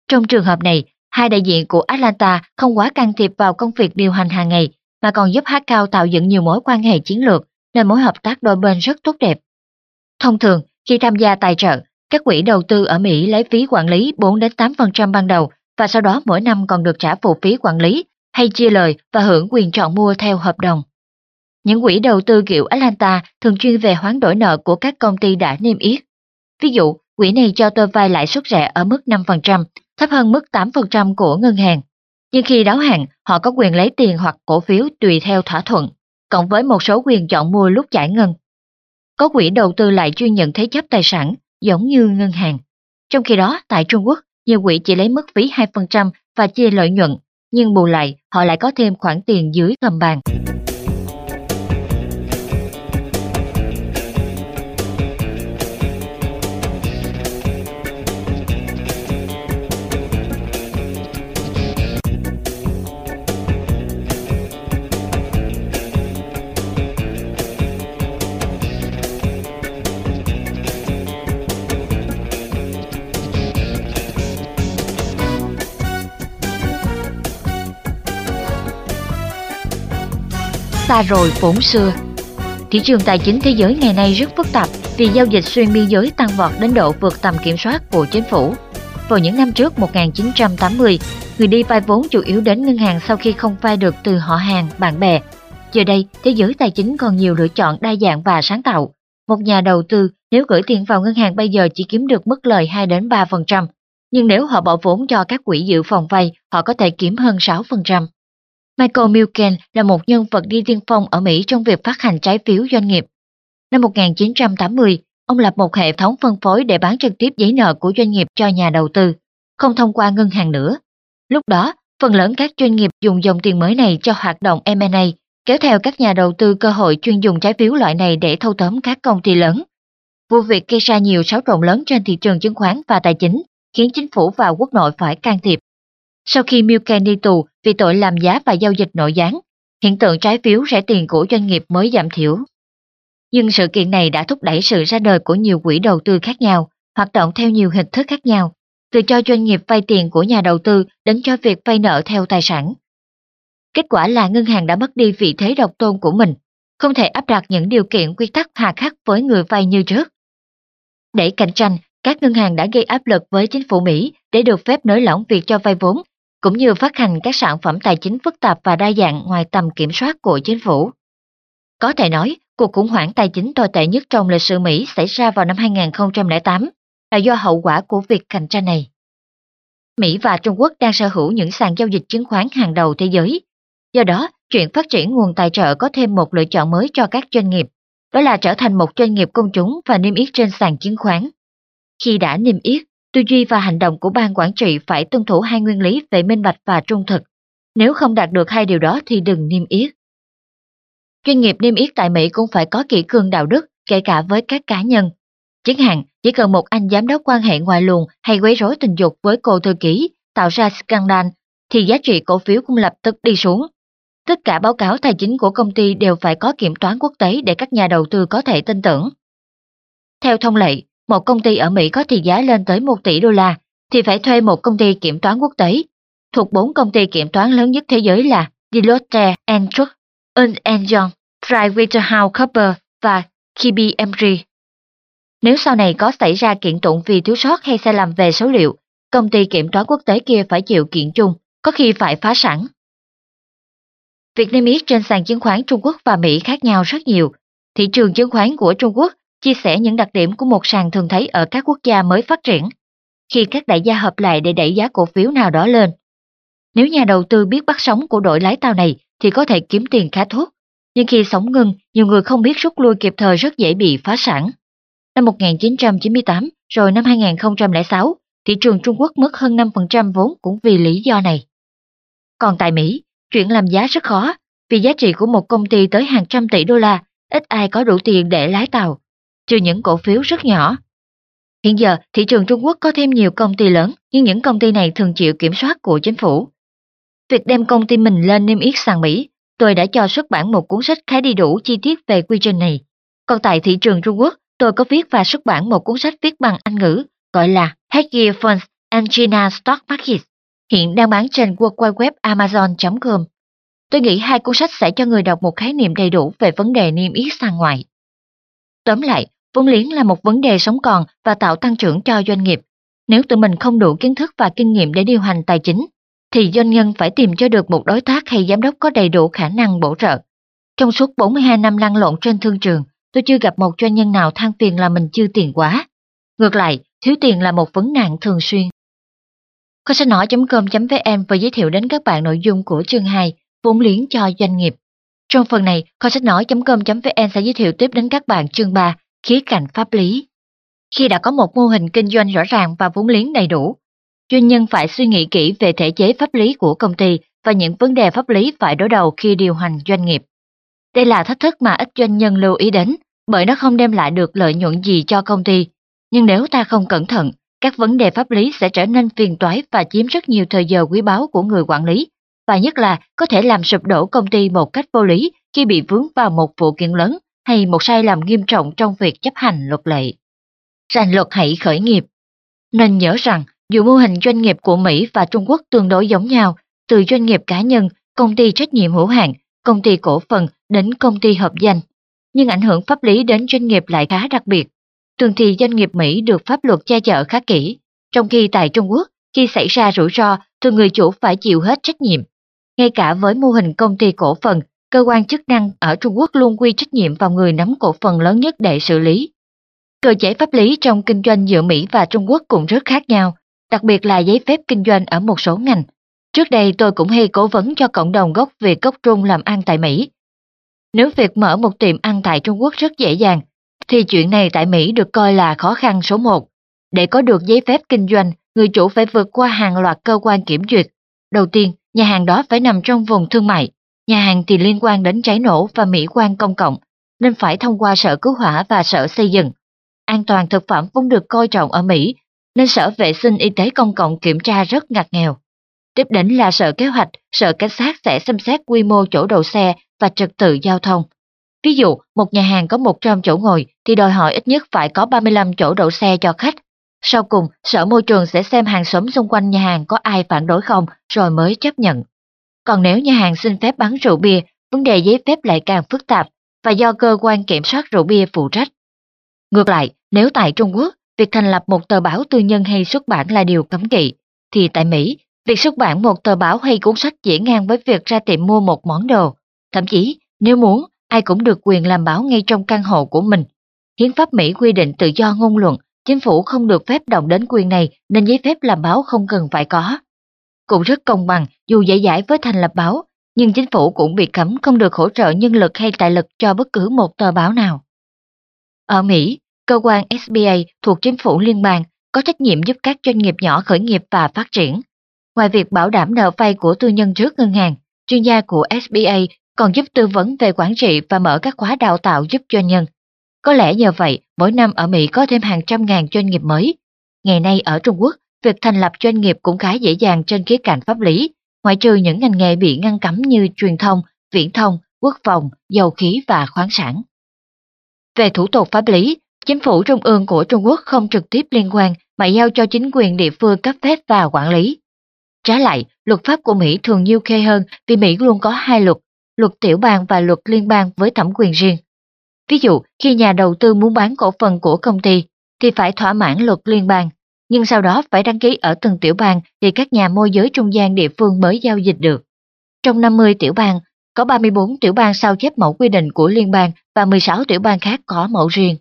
Trong trường hợp này, hai đại diện của Atlanta không quá can thiệp vào công việc điều hành hàng ngày, mà còn giúp hát cao tạo dựng nhiều mối quan hệ chiến lược, nên mối hợp tác đôi bên rất tốt đẹp. Thông thường, khi tham gia tài trợ, các quỹ đầu tư ở Mỹ lấy phí quản lý bốn đến tám phần trăm ban đầu và sau đó mỗi năm còn được trả phụ phí quản lý hay chia lời và hưởng quyền chọn mua theo hợp đồng. Những quỹ đầu tư kiểu Atlanta thường chuyên về hoán đổi nợ của các công ty đã niêm yết. Ví dụ, quỹ này cho tôi vay lãi suất rẻ ở mức năm phần trăm, thấp hơn mức tám phần trăm của ngân hàng. Nhưng khi đáo hạn, họ có quyền lấy tiền hoặc cổ phiếu tùy theo thỏa thuận, cộng với một số quyền chọn mua lúc giải ngân. Có quỹ đầu tư lại chuyên nhận thế chấp tài sản, giống như ngân hàng. Trong khi đó, tại Trung Quốc, nhiều quỹ chỉ lấy mức phí hai phần trăm và chia lợi nhuận, nhưng bù lại, họ lại có thêm khoản tiền dưới gầm bàn. Xa rồi vốn xưa. Thị trường tài chính thế giới ngày nay rất phức tạp vì giao dịch xuyên biên giới tăng vọt đến độ vượt tầm kiểm soát của chính phủ. Vào những năm trước một nghìn chín trăm tám mươi, người đi vay vốn chủ yếu đến ngân hàng sau khi không vay được từ họ hàng, bạn bè. Giờ đây, thế giới tài chính còn nhiều lựa chọn đa dạng và sáng tạo. Một nhà đầu tư nếu gửi tiền vào ngân hàng bây giờ chỉ kiếm được mức lời hai đến ba phần trăm, nhưng nếu họ bỏ vốn cho các quỹ dự phòng vay, họ có thể kiếm hơn sáu phần trăm. Michael Milken là một nhân vật đi tiên phong ở Mỹ trong việc phát hành trái phiếu doanh nghiệp. Năm một nghìn chín trăm tám mươi, ông lập một hệ thống phân phối để bán trực tiếp giấy nợ của doanh nghiệp cho nhà đầu tư, không thông qua ngân hàng nữa. Lúc đó, phần lớn các doanh nghiệp dùng dòng tiền mới này cho hoạt động em and a, kéo theo các nhà đầu tư cơ hội chuyên dùng trái phiếu loại này để thâu tóm các công ty lớn. Vụ việc gây ra nhiều xáo trộn lớn trên thị trường chứng khoán và tài chính, khiến chính phủ và quốc nội phải can thiệp. Sau khi Milken đi tù vì tội làm giá và giao dịch nội gián, hiện tượng trái phiếu rẻ tiền của doanh nghiệp mới giảm thiểu. Nhưng sự kiện này đã thúc đẩy sự ra đời của nhiều quỹ đầu tư khác nhau, hoạt động theo nhiều hình thức khác nhau, từ cho doanh nghiệp vay tiền của nhà đầu tư đến cho việc vay nợ theo tài sản. Kết quả là ngân hàng đã mất đi vị thế độc tôn của mình, không thể áp đặt những điều kiện quy tắc hà khắc với người vay như trước. Để cạnh tranh, các ngân hàng đã gây áp lực với chính phủ Mỹ để được phép nới lỏng việc cho vay vốn, cũng như phát hành các sản phẩm tài chính phức tạp và đa dạng ngoài tầm kiểm soát của chính phủ. Có thể nói, cuộc khủng hoảng tài chính tồi tệ nhất trong lịch sử Mỹ xảy ra vào năm hai nghìn không trăm lẻ tám là do hậu quả của việc cạnh tranh này. Mỹ và Trung Quốc đang sở hữu những sàn giao dịch chứng khoán hàng đầu thế giới. Do đó, chuyện phát triển nguồn tài trợ có thêm một lựa chọn mới cho các doanh nghiệp, đó là trở thành một doanh nghiệp công chúng và niêm yết trên sàn chứng khoán. Khi đã niêm yết, tư duy và hành động của ban quản trị phải tuân thủ hai nguyên lý về minh bạch và trung thực. Nếu không đạt được hai điều đó thì đừng niêm yết. Doanh nghiệp niêm yết tại Mỹ cũng phải có kỷ cương đạo đức, kể cả với các cá nhân. Chẳng hạn, chỉ cần một anh giám đốc quan hệ ngoài luồng hay quấy rối tình dục với cô thư ký tạo ra scandal, thì giá trị cổ phiếu cũng lập tức đi xuống. Tất cả báo cáo tài chính của công ty đều phải có kiểm toán quốc tế để các nhà đầu tư có thể tin tưởng. Theo thông lệ, một công ty ở Mỹ có thị giá lên tới một tỷ đô la, thì phải thuê một công ty kiểm toán quốc tế. Thuộc bốn công ty kiểm toán lớn nhất thế giới là Deloitte and Touche, Ernst and Young, PricewaterhouseCoopers và K P M G. Nếu sau này có xảy ra kiện tụng vì thiếu sót hay sai lầm về số liệu, công ty kiểm toán quốc tế kia phải chịu kiện chung, có khi phải phá sản. Việc niêm yết trên sàn chứng khoán Trung Quốc và Mỹ khác nhau rất nhiều. Thị trường chứng khoán của Trung Quốc chia sẻ những đặc điểm của một sàn thường thấy ở các quốc gia mới phát triển, khi các đại gia hợp lại để đẩy giá cổ phiếu nào đó lên. Nếu nhà đầu tư biết bắt sóng của đội lái tàu này thì có thể kiếm tiền khá tốt, nhưng khi sóng ngưng, nhiều người không biết rút lui kịp thời rất dễ bị phá sản. Năm một nghìn chín trăm chín mươi tám, rồi năm hai nghìn không trăm lẻ sáu, thị trường Trung Quốc mất hơn năm phần trăm vốn cũng vì lý do này. Còn tại Mỹ, chuyện làm giá rất khó, vì giá trị của một công ty tới hàng trăm tỷ đô la, ít ai có đủ tiền để lái tàu, trừ những cổ phiếu rất nhỏ. Hiện giờ, thị trường Trung Quốc có thêm nhiều công ty lớn, nhưng những công ty này thường chịu kiểm soát của chính phủ. Việc đem công ty mình lên niêm yết sàn Mỹ, tôi đã cho xuất bản một cuốn sách khá đầy đủ chi tiết về quy trình này. Còn tại thị trường Trung Quốc, tôi có viết và xuất bản một cuốn sách viết bằng Anh ngữ, gọi là Hedge Funds Angina Stock Market, hiện đang bán trên World Wide Web Amazon chấm com. Tôi nghĩ hai cuốn sách sẽ cho người đọc một khái niệm đầy đủ về vấn đề niêm yết sang ngoại. Tóm lại, vốn liếng là một vấn đề sống còn và tạo tăng trưởng cho doanh nghiệp. Nếu tụi mình không đủ kiến thức và kinh nghiệm để điều hành tài chính, thì doanh nhân phải tìm cho được một đối tác hay giám đốc có đầy đủ khả năng bổ trợ. Trong suốt bốn mươi hai năm lăn lộn trên thương trường, tôi chưa gặp một doanh nhân nào than phiền là mình chưa tiền quá. Ngược lại, thiếu tiền là một vấn nạn thường xuyên. Kho sách nói chấm com chấm vn vừa giới thiệu đến các bạn nội dung của chương hai, vốn liếng cho doanh nghiệp. Trong phần này, kho sách nói chấm com chấm vn sẽ giới thiệu tiếp đến các bạn chương ba, khía cạnh pháp lý. Khi đã có một mô hình kinh doanh rõ ràng và vốn liếng đầy đủ, doanh nhân phải suy nghĩ kỹ về thể chế pháp lý của công ty và những vấn đề pháp lý phải đối đầu khi điều hành doanh nghiệp. Đây là thách thức mà ít doanh nhân lưu ý đến, bởi nó không đem lại được lợi nhuận gì cho công ty. Nhưng nếu ta không cẩn thận, các vấn đề pháp lý sẽ trở nên phiền toái và chiếm rất nhiều thời giờ quý báu của người quản lý, và nhất là có thể làm sụp đổ công ty một cách vô lý khi bị vướng vào một vụ kiện lớn hay một sai lầm nghiêm trọng trong việc chấp hành luật lệ. Ràng luật hãy khởi nghiệp. Nên nhớ rằng, dù mô hình doanh nghiệp của Mỹ và Trung Quốc tương đối giống nhau, từ doanh nghiệp cá nhân, công ty trách nhiệm hữu hạn, công ty cổ phần đến công ty hợp danh, nhưng ảnh hưởng pháp lý đến doanh nghiệp lại khá đặc biệt. Thường thì doanh nghiệp Mỹ được pháp luật che chở khá kỹ, trong khi tại Trung Quốc, khi xảy ra rủi ro, thì người chủ phải chịu hết trách nhiệm. Ngay cả với mô hình công ty cổ phần, cơ quan chức năng ở Trung Quốc luôn quy trách nhiệm vào người nắm cổ phần lớn nhất để xử lý. Cơ chế pháp lý trong kinh doanh giữa Mỹ và Trung Quốc cũng rất khác nhau, đặc biệt là giấy phép kinh doanh ở một số ngành. Trước đây tôi cũng hay cố vấn cho cộng đồng gốc Việt gốc Trung làm ăn tại Mỹ. Nếu việc mở một tiệm ăn tại Trung Quốc rất dễ dàng, thì chuyện này tại Mỹ được coi là khó khăn số một. Để có được giấy phép kinh doanh, người chủ phải vượt qua hàng loạt cơ quan kiểm duyệt. Đầu tiên, nhà hàng đó phải nằm trong vùng thương mại. Nhà hàng thì liên quan đến cháy nổ và mỹ quan công cộng, nên phải thông qua Sở Cứu hỏa và Sở Xây dựng. An toàn thực phẩm vốn được coi trọng ở Mỹ, nên Sở Vệ sinh Y tế Công cộng kiểm tra rất ngặt nghèo. Tiếp đến là Sở Kế hoạch, Sở Cảnh sát sẽ xem xét quy mô chỗ đậu xe và trật tự giao thông. Ví dụ, một nhà hàng có một trăm chỗ ngồi thì đòi hỏi ít nhất phải có ba mươi lăm chỗ đậu xe cho khách. Sau cùng, Sở Môi trường sẽ xem hàng xóm xung quanh nhà hàng có ai phản đối không rồi mới chấp nhận. Còn nếu nhà hàng xin phép bán rượu bia, vấn đề giấy phép lại càng phức tạp và do cơ quan kiểm soát rượu bia phụ trách. Ngược lại, nếu tại Trung Quốc, việc thành lập một tờ báo tư nhân hay xuất bản là điều cấm kỵ, thì tại Mỹ, việc xuất bản một tờ báo hay cuốn sách dễ ngang với việc ra tiệm mua một món đồ. Thậm chí, nếu muốn, ai cũng được quyền làm báo ngay trong căn hộ của mình. Hiến pháp Mỹ quy định tự do ngôn luận, chính phủ không được phép động đến quyền này nên giấy phép làm báo không cần phải có. Cũng rất công bằng, dù dễ dãi với thành lập báo, nhưng chính phủ cũng bị cấm không được hỗ trợ nhân lực hay tài lực cho bất cứ một tờ báo nào. Ở Mỹ, cơ quan ét bê a thuộc chính phủ liên bang có trách nhiệm giúp các doanh nghiệp nhỏ khởi nghiệp và phát triển. Ngoài việc bảo đảm nợ vay của tư nhân trước ngân hàng, chuyên gia của ét bê a còn giúp tư vấn về quản trị và mở các khóa đào tạo giúp doanh nhân. Có lẽ nhờ vậy, mỗi năm ở Mỹ có thêm hàng trăm ngàn doanh nghiệp mới. Ngày nay ở Trung Quốc, việc thành lập doanh nghiệp cũng khá dễ dàng trên khía cạnh pháp lý, ngoại trừ những ngành nghề bị ngăn cấm như truyền thông, viễn thông, quốc phòng, dầu khí và khoáng sản. Về thủ tục pháp lý, chính phủ trung ương của Trung Quốc không trực tiếp liên quan mà giao cho chính quyền địa phương cấp phép và quản lý. Trái lại, luật pháp của Mỹ thường nhiêu khê hơn vì Mỹ luôn có hai luật, luật tiểu bang và luật liên bang với thẩm quyền riêng. Ví dụ, khi nhà đầu tư muốn bán cổ phần của công ty, thì phải thỏa mãn luật liên bang, nhưng sau đó phải đăng ký ở từng tiểu bang thì các nhà môi giới trung gian địa phương mới giao dịch được. Trong năm mươi tiểu bang, có ba mươi bốn tiểu bang sao chép mẫu quy định của liên bang và mười sáu tiểu bang khác có mẫu riêng.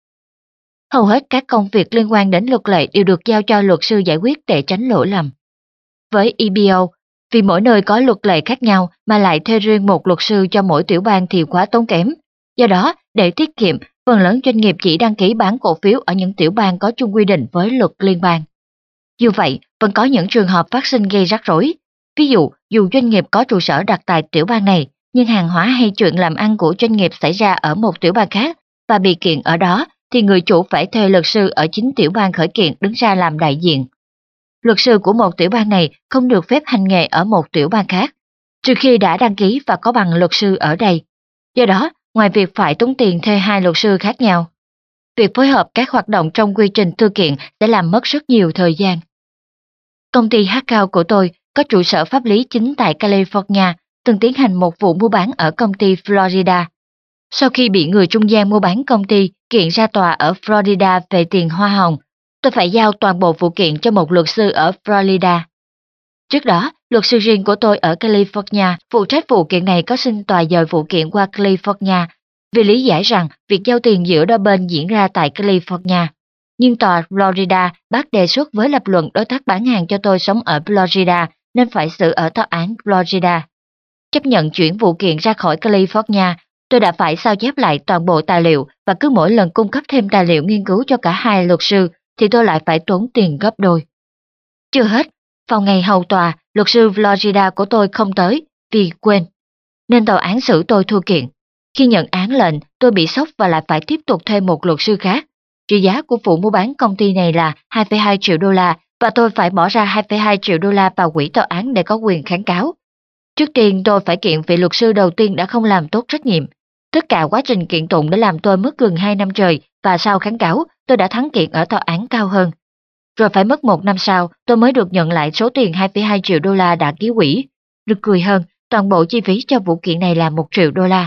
Hầu hết các công việc liên quan đến luật lệ đều được giao cho luật sư giải quyết để tránh lỗi lầm. Với e bê o, vì mỗi nơi có luật lệ khác nhau mà lại thuê riêng một luật sư cho mỗi tiểu bang thì quá tốn kém. Do đó, để tiết kiệm, phần lớn doanh nghiệp chỉ đăng ký bán cổ phiếu ở những tiểu bang có chung quy định với luật liên bang. Dù vậy, vẫn có những trường hợp phát sinh gây rắc rối. Ví dụ, dù doanh nghiệp có trụ sở đặt tại tiểu bang này, nhưng hàng hóa hay chuyện làm ăn của doanh nghiệp xảy ra ở một tiểu bang khác và bị kiện ở đó, thì người chủ phải thuê luật sư ở chính tiểu bang khởi kiện đứng ra làm đại diện. Luật sư của một tiểu bang này không được phép hành nghề ở một tiểu bang khác, trừ khi đã đăng ký và có bằng luật sư ở đây. Do đó, ngoài việc phải tốn tiền thuê hai luật sư khác nhau, việc phối hợp các hoạt động trong quy trình thư kiện sẽ làm mất rất nhiều thời gian. Công ty hát cao của tôi có trụ sở pháp lý chính tại California, từng tiến hành một vụ mua bán ở công ty Florida. Sau khi bị người trung gian mua bán công ty kiện ra tòa ở Florida về tiền hoa hồng, tôi phải giao toàn bộ vụ kiện cho một luật sư ở Florida. Trước đó, luật sư riêng của tôi ở California phụ trách vụ kiện này có xin tòa dời vụ kiện qua California vì lý giải rằng việc giao tiền giữa đôi bên diễn ra tại California. Nhưng tòa Florida bác đề xuất với lập luận đối tác bán hàng cho tôi sống ở Florida nên phải xử ở tòa án Florida. Chấp nhận chuyển vụ kiện ra khỏi California, tôi đã phải sao chép lại toàn bộ tài liệu và cứ mỗi lần cung cấp thêm tài liệu nghiên cứu cho cả hai luật sư thì tôi lại phải tốn tiền gấp đôi. Chưa hết, vào ngày hầu tòa, luật sư Florida của tôi không tới vì quên, nên tòa án xử tôi thua kiện. Khi nhận án lệnh, tôi bị sốc và lại phải tiếp tục thuê một luật sư khác. Trị giá của vụ mua bán công ty này là hai phẩy hai triệu đô la và tôi phải bỏ ra hai phẩy hai triệu đô la vào quỹ tòa án để có quyền kháng cáo. Trước tiên tôi phải kiện vị luật sư đầu tiên đã không làm tốt trách nhiệm. Tất cả quá trình kiện tụng đã làm tôi mất gần hai năm trời và sau kháng cáo, tôi đã thắng kiện ở tòa án cao hơn. Rồi phải mất một năm sau, tôi mới được nhận lại số tiền hai phẩy hai triệu đô la đã ký quỹ. Được cười hơn, toàn bộ chi phí cho vụ kiện này là một triệu đô la.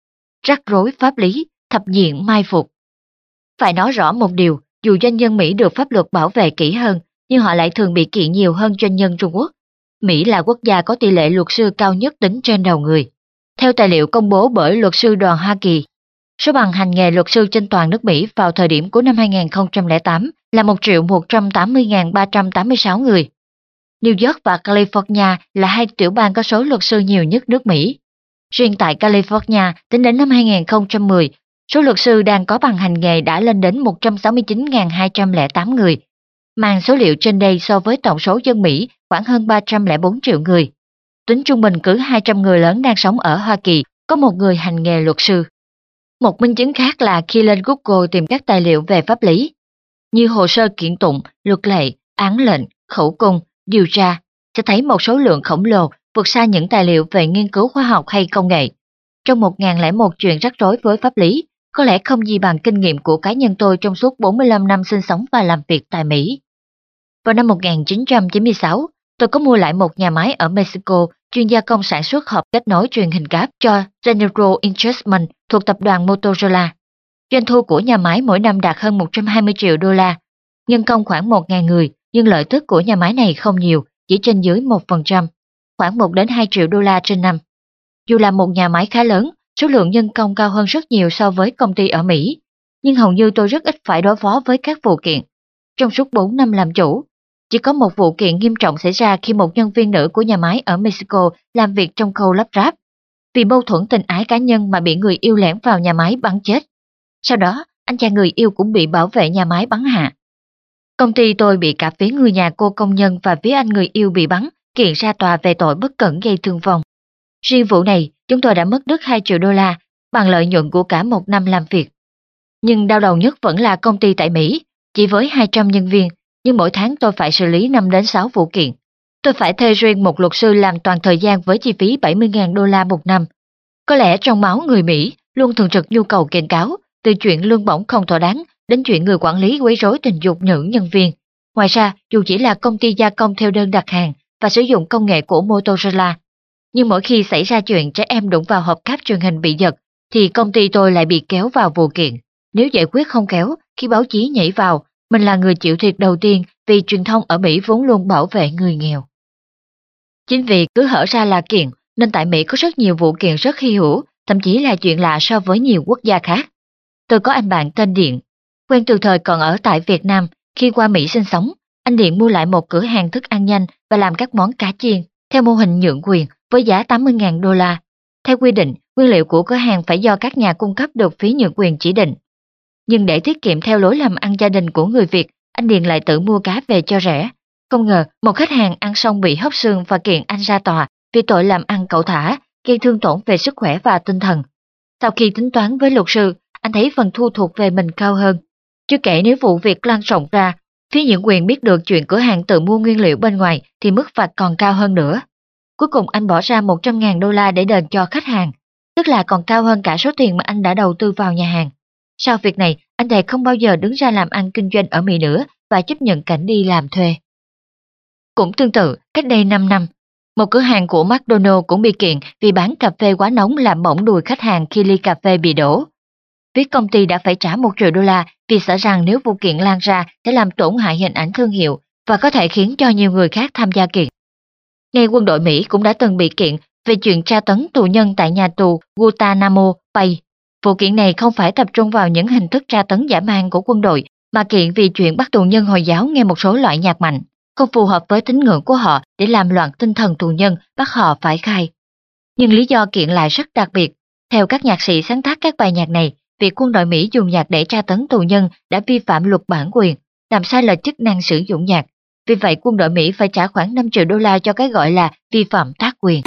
Rắc rối pháp lý, thập diện mai phục. Phải nói rõ một điều, dù doanh nhân Mỹ được pháp luật bảo vệ kỹ hơn, nhưng họ lại thường bị kiện nhiều hơn doanh nhân Trung Quốc. Mỹ là quốc gia có tỷ lệ luật sư cao nhất tính trên đầu người. Theo tài liệu công bố bởi luật sư đoàn Hoa Kỳ, số bằng hành nghề luật sư trên toàn nước Mỹ vào thời điểm của năm hai nghìn không trăm lẻ tám là một triệu một trăm tám mươi nghìn ba trăm tám mươi sáu người. New York và California là hai tiểu bang có số luật sư nhiều nhất nước Mỹ. Riêng tại California, tính đến năm hai nghìn không trăm mười, số luật sư đang có bằng hành nghề đã lên đến một trăm sáu mươi chín nghìn hai trăm lẻ tám người, mang số liệu trên đây so với tổng số dân Mỹ khoảng hơn ba trăm lẻ bốn triệu người. Tính trung bình cứ hai trăm người lớn đang sống ở Hoa Kỳ, có một người hành nghề luật sư. Một minh chứng khác là khi lên Google tìm các tài liệu về pháp lý, như hồ sơ kiện tụng, luật lệ, án lệnh, khẩu cung, điều tra, sẽ thấy một số lượng khổng lồ vượt xa những tài liệu về nghiên cứu khoa học hay công nghệ. Trong một nghìn lẻ một chuyện rắc rối với pháp lý, có lẽ không gì bằng kinh nghiệm của cá nhân tôi trong suốt bốn mươi lăm năm sinh sống và làm việc tại Mỹ. Vào năm một nghìn chín trăm chín mươi sáu, tôi có mua lại một nhà máy ở Mexico chuyên gia công sản xuất hộp kết nối truyền hình cáp cho General Instrument thuộc tập đoàn Motorola. Doanh thu của nhà máy mỗi năm đạt hơn một trăm hai mươi triệu đô la, nhân công khoảng một nghìn người, nhưng lợi tức của nhà máy này không nhiều, chỉ trên dưới một phần trăm, khoảng một đến hai triệu đô la trên năm. Dù là một nhà máy khá lớn, số lượng nhân công cao hơn rất nhiều so với công ty ở Mỹ, nhưng hầu như tôi rất ít phải đối phó với các vụ kiện. Trong suốt bốn năm làm chủ, chỉ có một vụ kiện nghiêm trọng xảy ra khi một nhân viên nữ của nhà máy ở Mexico làm việc trong khâu lắp ráp. Vì mâu thuẫn tình ái cá nhân mà bị người yêu lẻn vào nhà máy bắn chết. Sau đó, anh chàng người yêu cũng bị bảo vệ nhà máy bắn hạ. Công ty tôi bị cả phía người nhà cô công nhân và phía anh người yêu bị bắn, kiện ra tòa về tội bất cẩn gây thương vong. Riêng vụ này, chúng tôi đã mất đứt hai triệu đô la, bằng lợi nhuận của cả một năm làm việc. Nhưng đau đầu nhất vẫn là công ty tại Mỹ, chỉ với hai trăm nhân viên, nhưng mỗi tháng tôi phải xử lý năm đến sáu vụ kiện. Tôi phải thuê riêng một luật sư làm toàn thời gian với chi phí bảy mươi nghìn đô la một năm. Có lẽ trong máu người Mỹ luôn thường trực nhu cầu kiện cáo, từ chuyện lương bổng không thỏa đáng đến chuyện người quản lý quấy rối tình dục nữ nhân viên. Ngoài ra, dù chỉ là công ty gia công theo đơn đặt hàng và sử dụng công nghệ của Motorola, nhưng mỗi khi xảy ra chuyện trẻ em đụng vào hộp cáp truyền hình bị giật, thì công ty tôi lại bị kéo vào vụ kiện. Nếu giải quyết không khéo, khi báo chí nhảy vào, mình là người chịu thiệt đầu tiên vì truyền thông ở Mỹ vốn luôn bảo vệ người nghèo. Chính vì cứ hở ra là kiện, nên tại Mỹ có rất nhiều vụ kiện rất hy hữu, thậm chí là chuyện lạ so với nhiều quốc gia khác. Tôi có anh bạn tên Điện, quen từ thời còn ở tại Việt Nam. Khi qua Mỹ sinh sống, anh Điện mua lại một cửa hàng thức ăn nhanh và làm các món cá chiên theo mô hình nhượng quyền với giá tám mươi nghìn đô la. Theo quy định, nguyên liệu của cửa hàng phải do các nhà cung cấp được phí nhượng quyền chỉ định. Nhưng để tiết kiệm theo lối làm ăn gia đình của người Việt, anh Điện lại tự mua cá về cho rẻ. Không ngờ, một khách hàng ăn xong bị hóc xương và kiện anh ra tòa vì tội làm ăn cẩu thả, gây thương tổn về sức khỏe và tinh thần. Sau khi tính toán với luật sư, anh thấy phần thu thuộc về mình cao hơn. Chưa kể nếu vụ việc lan rộng ra, phía nhượng quyền biết được chuyện cửa hàng tự mua nguyên liệu bên ngoài thì mức phạt còn cao hơn nữa. Cuối cùng anh bỏ ra một trăm nghìn đô la để đền cho khách hàng, tức là còn cao hơn cả số tiền mà anh đã đầu tư vào nhà hàng. Sau việc này, anh thề không bao giờ đứng ra làm ăn kinh doanh ở Mỹ nữa và chấp nhận cảnh đi làm thuê. Cũng tương tự, cách đây năm năm, một cửa hàng của McDonald cũng bị kiện vì bán cà phê quá nóng làm bỏng đùi khách hàng khi ly cà phê bị đổ. Phía công ty đã phải trả một triệu đô la vì sợ rằng nếu vụ kiện lan ra sẽ làm tổn hại hình ảnh thương hiệu và có thể khiến cho nhiều người khác tham gia kiện. Ngay quân đội Mỹ cũng đã từng bị kiện về chuyện tra tấn tù nhân tại nhà tù Guantanamo Bay. Vụ kiện này không phải tập trung vào những hình thức tra tấn dã man của quân đội, mà kiện vì chuyện bắt tù nhân Hồi giáo nghe một số loại nhạc mạnh, không phù hợp với tín ngưỡng của họ để làm loạn tinh thần tù nhân, bắt họ phải khai. Nhưng lý do kiện lại rất đặc biệt. Theo các nhạc sĩ sáng tác các bài nhạc này, việc quân đội Mỹ dùng nhạc để tra tấn tù nhân đã vi phạm luật bản quyền, làm sai lệch chức năng sử dụng nhạc. Vì vậy quân đội Mỹ phải trả khoảng năm triệu đô la cho cái gọi là vi phạm tác quyền.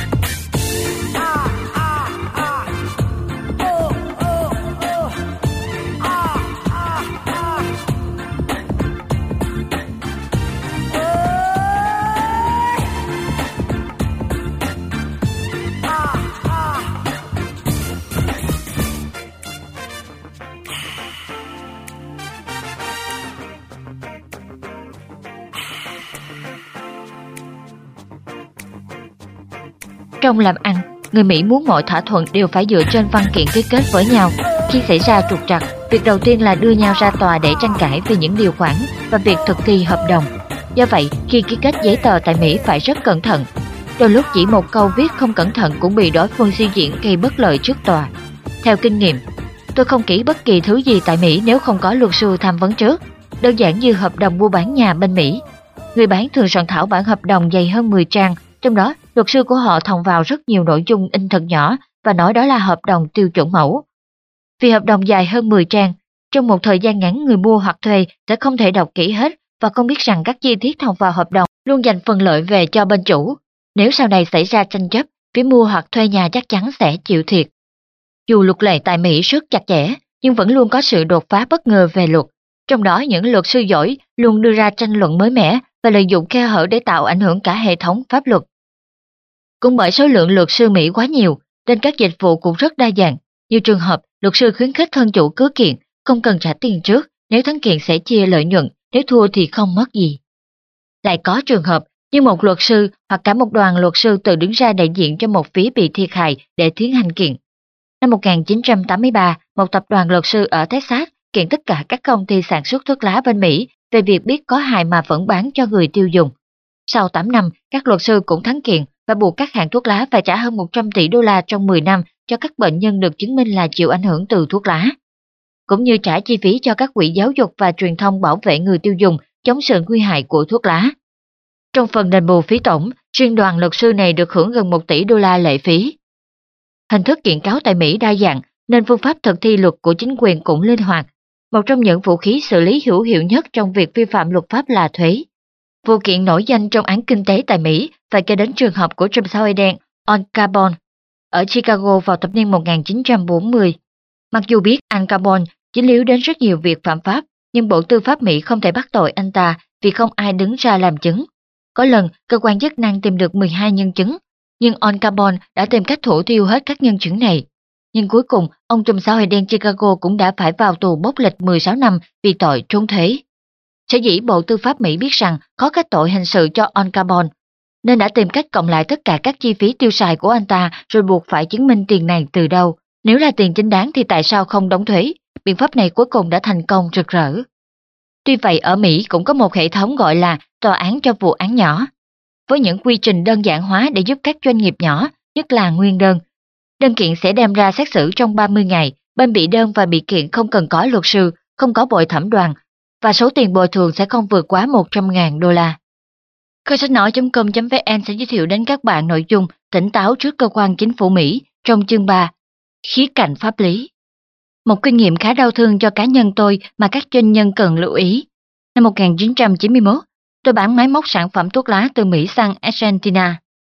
Trong làm ăn, người Mỹ muốn mọi thỏa thuận đều phải dựa trên văn kiện ký kết với nhau. Khi xảy ra trục trặc, việc đầu tiên là đưa nhau ra tòa để tranh cãi về những điều khoản và việc thực thi hợp đồng. Do vậy, khi ký kết giấy tờ tại Mỹ phải rất cẩn thận. Đôi lúc chỉ một câu viết không cẩn thận cũng bị đối phương suy diễn gây bất lợi trước tòa. Theo kinh nghiệm, tôi không ký bất kỳ thứ gì tại Mỹ nếu không có luật sư tham vấn trước. Đơn giản như hợp đồng mua bán nhà bên Mỹ. Người bán thường soạn thảo bản hợp đồng dày hơn mười trang, trong đó luật sư của họ thòng vào rất nhiều nội dung in thật nhỏ và nói đó là hợp đồng tiêu chuẩn mẫu. Vì hợp đồng dài hơn mười trang, trong một thời gian ngắn người mua hoặc thuê sẽ không thể đọc kỹ hết và không biết rằng các chi tiết thòng vào hợp đồng luôn dành phần lợi về cho bên chủ. Nếu sau này xảy ra tranh chấp, phía mua hoặc thuê nhà chắc chắn sẽ chịu thiệt. Dù luật lệ tại Mỹ rất chặt chẽ, nhưng vẫn luôn có sự đột phá bất ngờ về luật. Trong đó những luật sư giỏi luôn đưa ra tranh luận mới mẻ và lợi dụng khe hở để tạo ảnh hưởng cả hệ thống pháp luật. Cũng bởi số lượng luật sư Mỹ quá nhiều, nên các dịch vụ cũng rất đa dạng. Nhiều trường hợp, luật sư khuyến khích thân chủ cứ kiện, không cần trả tiền trước, nếu thắng kiện sẽ chia lợi nhuận, nếu thua thì không mất gì. Lại có trường hợp, như một luật sư hoặc cả một đoàn luật sư tự đứng ra đại diện cho một phía bị thiệt hại để tiến hành kiện. Năm một nghìn chín trăm tám mươi ba, một tập đoàn luật sư ở Texas kiện tất cả các công ty sản xuất thuốc lá bên Mỹ về việc biết có hại mà vẫn bán cho người tiêu dùng. Sau tám năm, các luật sư cũng thắng kiện và buộc các hãng thuốc lá phải trả hơn một trăm tỷ đô la trong mười năm cho các bệnh nhân được chứng minh là chịu ảnh hưởng từ thuốc lá, cũng như trả chi phí cho các quỹ giáo dục và truyền thông bảo vệ người tiêu dùng chống sự nguy hại của thuốc lá. Trong phần đền bù phí tổn, riêng đoàn luật sư này được hưởng gần một tỷ đô la lệ phí. Hình thức kiện cáo tại Mỹ đa dạng, nên phương pháp thực thi luật của chính quyền cũng linh hoạt. Một trong những vũ khí xử lý hữu hiệu nhất trong việc vi phạm luật pháp là thuế. Vụ kiện nổi danh trong án kinh tế tại Mỹ phải kể đến trường hợp của chùm sao Hơi đen Al Capone ở Chicago vào thập niên một nghìn chín trăm bốn mươi. Mặc dù biết Al Capone dính líu đến rất nhiều việc phạm pháp, nhưng Bộ Tư pháp Mỹ không thể bắt tội anh ta vì không ai đứng ra làm chứng. Có lần, cơ quan chức năng tìm được mười hai nhân chứng, nhưng Al Capone đã tìm cách thủ tiêu hết các nhân chứng này. Nhưng cuối cùng, ông trùm sao Hơi đen Chicago cũng đã phải vào tù bốc lịch mười sáu năm vì tội trốn thuế. Sở dĩ Bộ Tư pháp Mỹ biết rằng có kết tội hình sự cho Al Capone, nên đã tìm cách cộng lại tất cả các chi phí tiêu xài của anh ta rồi buộc phải chứng minh tiền này từ đâu. Nếu là tiền chính đáng thì tại sao không đóng thuế? Biện pháp này cuối cùng đã thành công rực rỡ. Tuy vậy ở Mỹ cũng có một hệ thống gọi là tòa án cho vụ án nhỏ, với những quy trình đơn giản hóa để giúp các doanh nghiệp nhỏ, nhất là nguyên đơn. Đơn kiện sẽ đem ra xét xử trong ba mươi ngày, bên bị đơn và bị kiện không cần có luật sư, không có bồi thẩm đoàn, và số tiền bồi thường sẽ không vượt quá một trăm nghìn đô la. Kho sách nói chấm com chấm vn sẽ giới thiệu đến các bạn nội dung tỉnh táo trước cơ quan chính phủ Mỹ trong chương ba, khía cạnh pháp lý. Một kinh nghiệm khá đau thương cho cá nhân tôi mà các doanh nhân cần lưu ý. Năm một nghìn chín trăm chín mươi mốt, tôi bán máy móc sản phẩm thuốc lá từ Mỹ sang Argentina.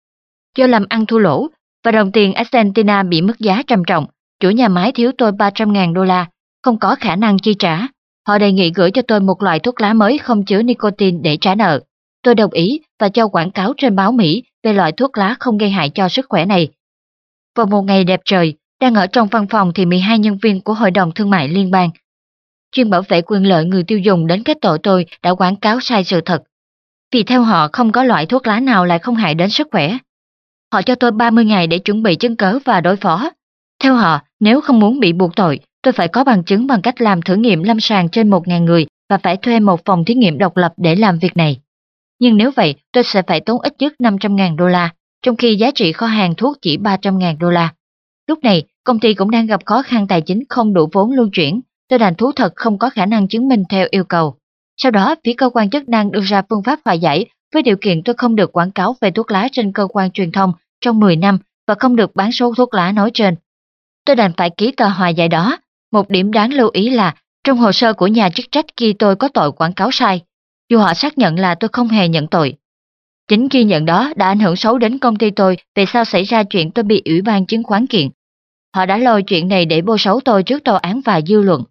Do làm ăn thua lỗ và đồng tiền Argentina bị mất giá trầm trọng, chủ nhà máy thiếu tôi ba trăm nghìn đô la, không có khả năng chi trả. Họ đề nghị gửi cho tôi một loại thuốc lá mới không chứa nicotine để trả nợ. Tôi đồng ý và cho quảng cáo trên báo Mỹ về loại thuốc lá không gây hại cho sức khỏe này. Vào một ngày đẹp trời, đang ở trong văn phòng thì mười hai nhân viên của Hội đồng Thương mại Liên bang, chuyên bảo vệ quyền lợi người tiêu dùng đến kết tội tôi đã quảng cáo sai sự thật. vì theo họ không có loại thuốc lá nào lại không hại đến sức khỏe. Họ cho tôi ba mươi ngày để chuẩn bị chứng cớ và đối phó. Theo họ, nếu không muốn bị buộc tội, tôi phải có bằng chứng bằng cách làm thử nghiệm lâm sàng trên một nghìn người và phải thuê một phòng thí nghiệm độc lập để làm việc này. Nhưng nếu vậy, tôi sẽ phải tốn ít nhất năm trăm nghìn đô la, trong khi giá trị kho hàng thuốc chỉ ba trăm nghìn đô la. Lúc này, công ty cũng đang gặp khó khăn tài chính không đủ vốn luân chuyển, tôi đành thú thật không có khả năng chứng minh theo yêu cầu. Sau đó, phía cơ quan chức năng đưa ra phương pháp hòa giải với điều kiện tôi không được quảng cáo về thuốc lá trên cơ quan truyền thông trong mười năm và không được bán số thuốc lá nói trên. Tôi đành phải ký tờ hòa giải đó. Một điểm đáng lưu ý là trong hồ sơ của nhà chức trách ghi tôi có tội quảng cáo sai, dù họ xác nhận là tôi không hề nhận tội. Chính ghi nhận đó đã ảnh hưởng xấu đến công ty tôi về sau xảy ra chuyện tôi bị Ủy ban chứng khoán kiện. Họ đã lôi chuyện này để bôi xấu tôi trước tòa án và dư luận.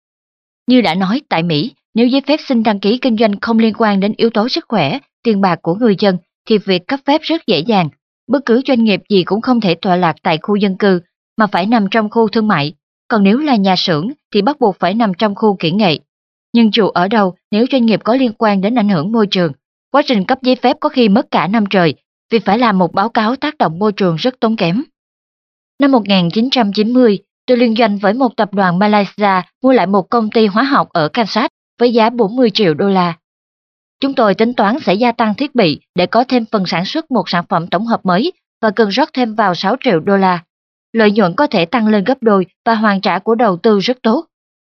Như đã nói, tại Mỹ, nếu giấy phép xin đăng ký kinh doanh không liên quan đến yếu tố sức khỏe, tiền bạc của người dân, thì việc cấp phép rất dễ dàng. Bất cứ doanh nghiệp gì cũng không thể tọa lạc tại khu dân cư, mà phải nằm trong khu thương mại. Còn nếu là nhà xưởng thì bắt buộc phải nằm trong khu kỹ nghệ. Nhưng dù ở đâu, nếu doanh nghiệp có liên quan đến ảnh hưởng môi trường, quá trình cấp giấy phép có khi mất cả năm trời, vì phải làm một báo cáo tác động môi trường rất tốn kém. Năm một nghìn chín trăm chín mươi, tôi liên doanh với một tập đoàn Malaysia mua lại một công ty hóa học ở Kansas với giá bốn mươi triệu đô la. Chúng tôi tính toán sẽ gia tăng thiết bị để có thêm phần sản xuất một sản phẩm tổng hợp mới và cần rót thêm vào sáu triệu đô la. Lợi nhuận có thể tăng lên gấp đôi và hoàn trả của đầu tư rất tốt.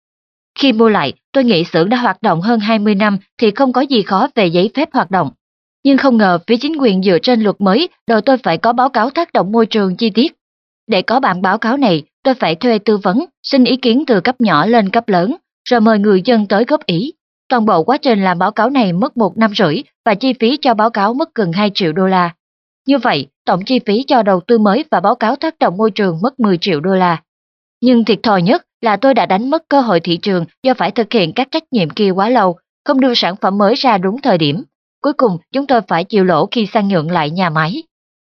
Khi mua lại, tôi nghĩ xưởng đã hoạt động hơn hai mươi năm thì không có gì khó về giấy phép hoạt động. Nhưng không ngờ phía chính quyền dựa trên luật mới đòi tôi phải có báo cáo tác động môi trường chi tiết. Để có bản báo cáo này, tôi phải thuê tư vấn, xin ý kiến từ cấp nhỏ lên cấp lớn, rồi mời người dân tới góp ý. Toàn bộ quá trình làm báo cáo này mất một năm rưỡi và chi phí cho báo cáo mất gần hai triệu đô la. Như vậy, tổng chi phí cho đầu tư mới và báo cáo tác động môi trường mất mười triệu đô la. Nhưng thiệt thòi nhất là tôi đã đánh mất cơ hội thị trường do phải thực hiện các trách nhiệm kia quá lâu, không đưa sản phẩm mới ra đúng thời điểm. Cuối cùng, chúng tôi phải chịu lỗ khi sang nhượng lại nhà máy.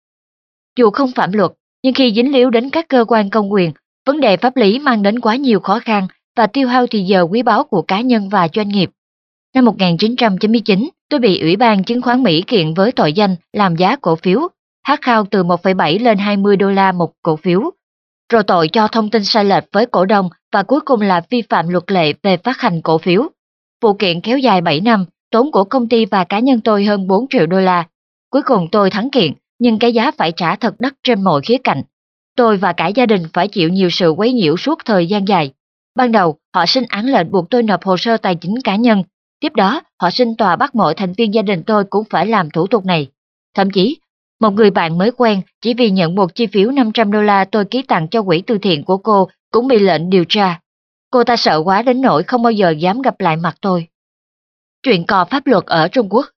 Dù không phạm luật, nhưng khi dính líu đến các cơ quan công quyền, vấn đề pháp lý mang đến quá nhiều khó khăn và tiêu hao thì giờ quý báu của cá nhân và doanh nghiệp. Năm một nghìn chín trăm chín mươi chín, tôi bị Ủy ban chứng khoán Mỹ kiện với tội danh làm giá cổ phiếu, hắc khao từ một phẩy bảy lên hai mươi đô la một cổ phiếu, rồi tội cho thông tin sai lệch với cổ đông và cuối cùng là vi phạm luật lệ về phát hành cổ phiếu. Vụ kiện kéo dài bảy năm, tốn của công ty và cá nhân tôi hơn bốn triệu đô la. Cuối cùng tôi thắng kiện, nhưng cái giá phải trả thật đắt trên mọi khía cạnh. Tôi và cả gia đình phải chịu nhiều sự quấy nhiễu suốt thời gian dài. Ban đầu, họ xin án lệnh buộc tôi nộp hồ sơ tài chính cá nhân. Tiếp đó, họ xin tòa bắt mọi thành viên gia đình tôi cũng phải làm thủ tục này. Thậm chí, một người bạn mới quen chỉ vì nhận một chi phiếu năm trăm đô la tôi ký tặng cho quỹ từ thiện của cô cũng bị lệnh điều tra. Cô ta sợ quá đến nỗi không bao giờ dám gặp lại mặt tôi. Chuyện cò pháp luật ở Trung Quốc.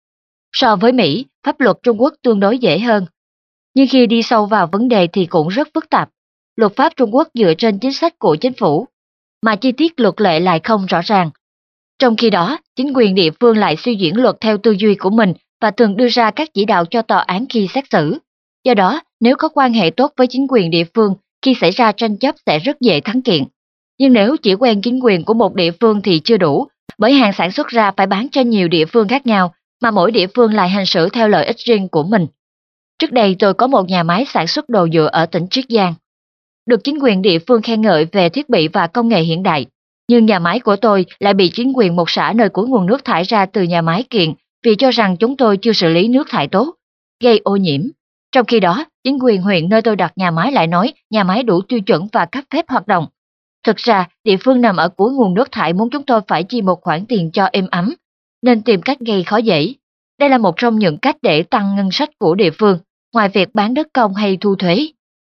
So với Mỹ, pháp luật Trung Quốc tương đối dễ hơn. Nhưng khi đi sâu vào vấn đề thì cũng rất phức tạp. Luật pháp Trung Quốc dựa trên chính sách của chính phủ, mà chi tiết luật lệ lại không rõ ràng. Trong khi đó, chính quyền địa phương lại suy diễn luật theo tư duy của mình và thường đưa ra các chỉ đạo cho tòa án khi xét xử. Do đó, nếu có quan hệ tốt với chính quyền địa phương, khi xảy ra tranh chấp sẽ rất dễ thắng kiện. Nhưng nếu chỉ quen chính quyền của một địa phương thì chưa đủ, bởi hàng sản xuất ra phải bán trên nhiều địa phương khác nhau, mà mỗi địa phương lại hành xử theo lợi ích riêng của mình. Trước đây tôi có một nhà máy sản xuất đồ nhựa ở tỉnh Chiết Giang. Được chính quyền địa phương khen ngợi về thiết bị và công nghệ hiện đại. Nhưng nhà máy của tôi lại bị chính quyền một xã nơi cuối nguồn nước thải ra từ nhà máy kiện vì cho rằng chúng tôi chưa xử lý nước thải tốt, gây ô nhiễm. Trong khi đó, chính quyền huyện nơi tôi đặt nhà máy lại nói nhà máy đủ tiêu chuẩn và cấp phép hoạt động. Thực ra, địa phương nằm ở cuối nguồn nước thải muốn chúng tôi phải chi một khoản tiền cho êm ấm, nên tìm cách gây khó dễ. Đây là một trong những cách để tăng ngân sách của địa phương, ngoài việc bán đất công hay thu thuế.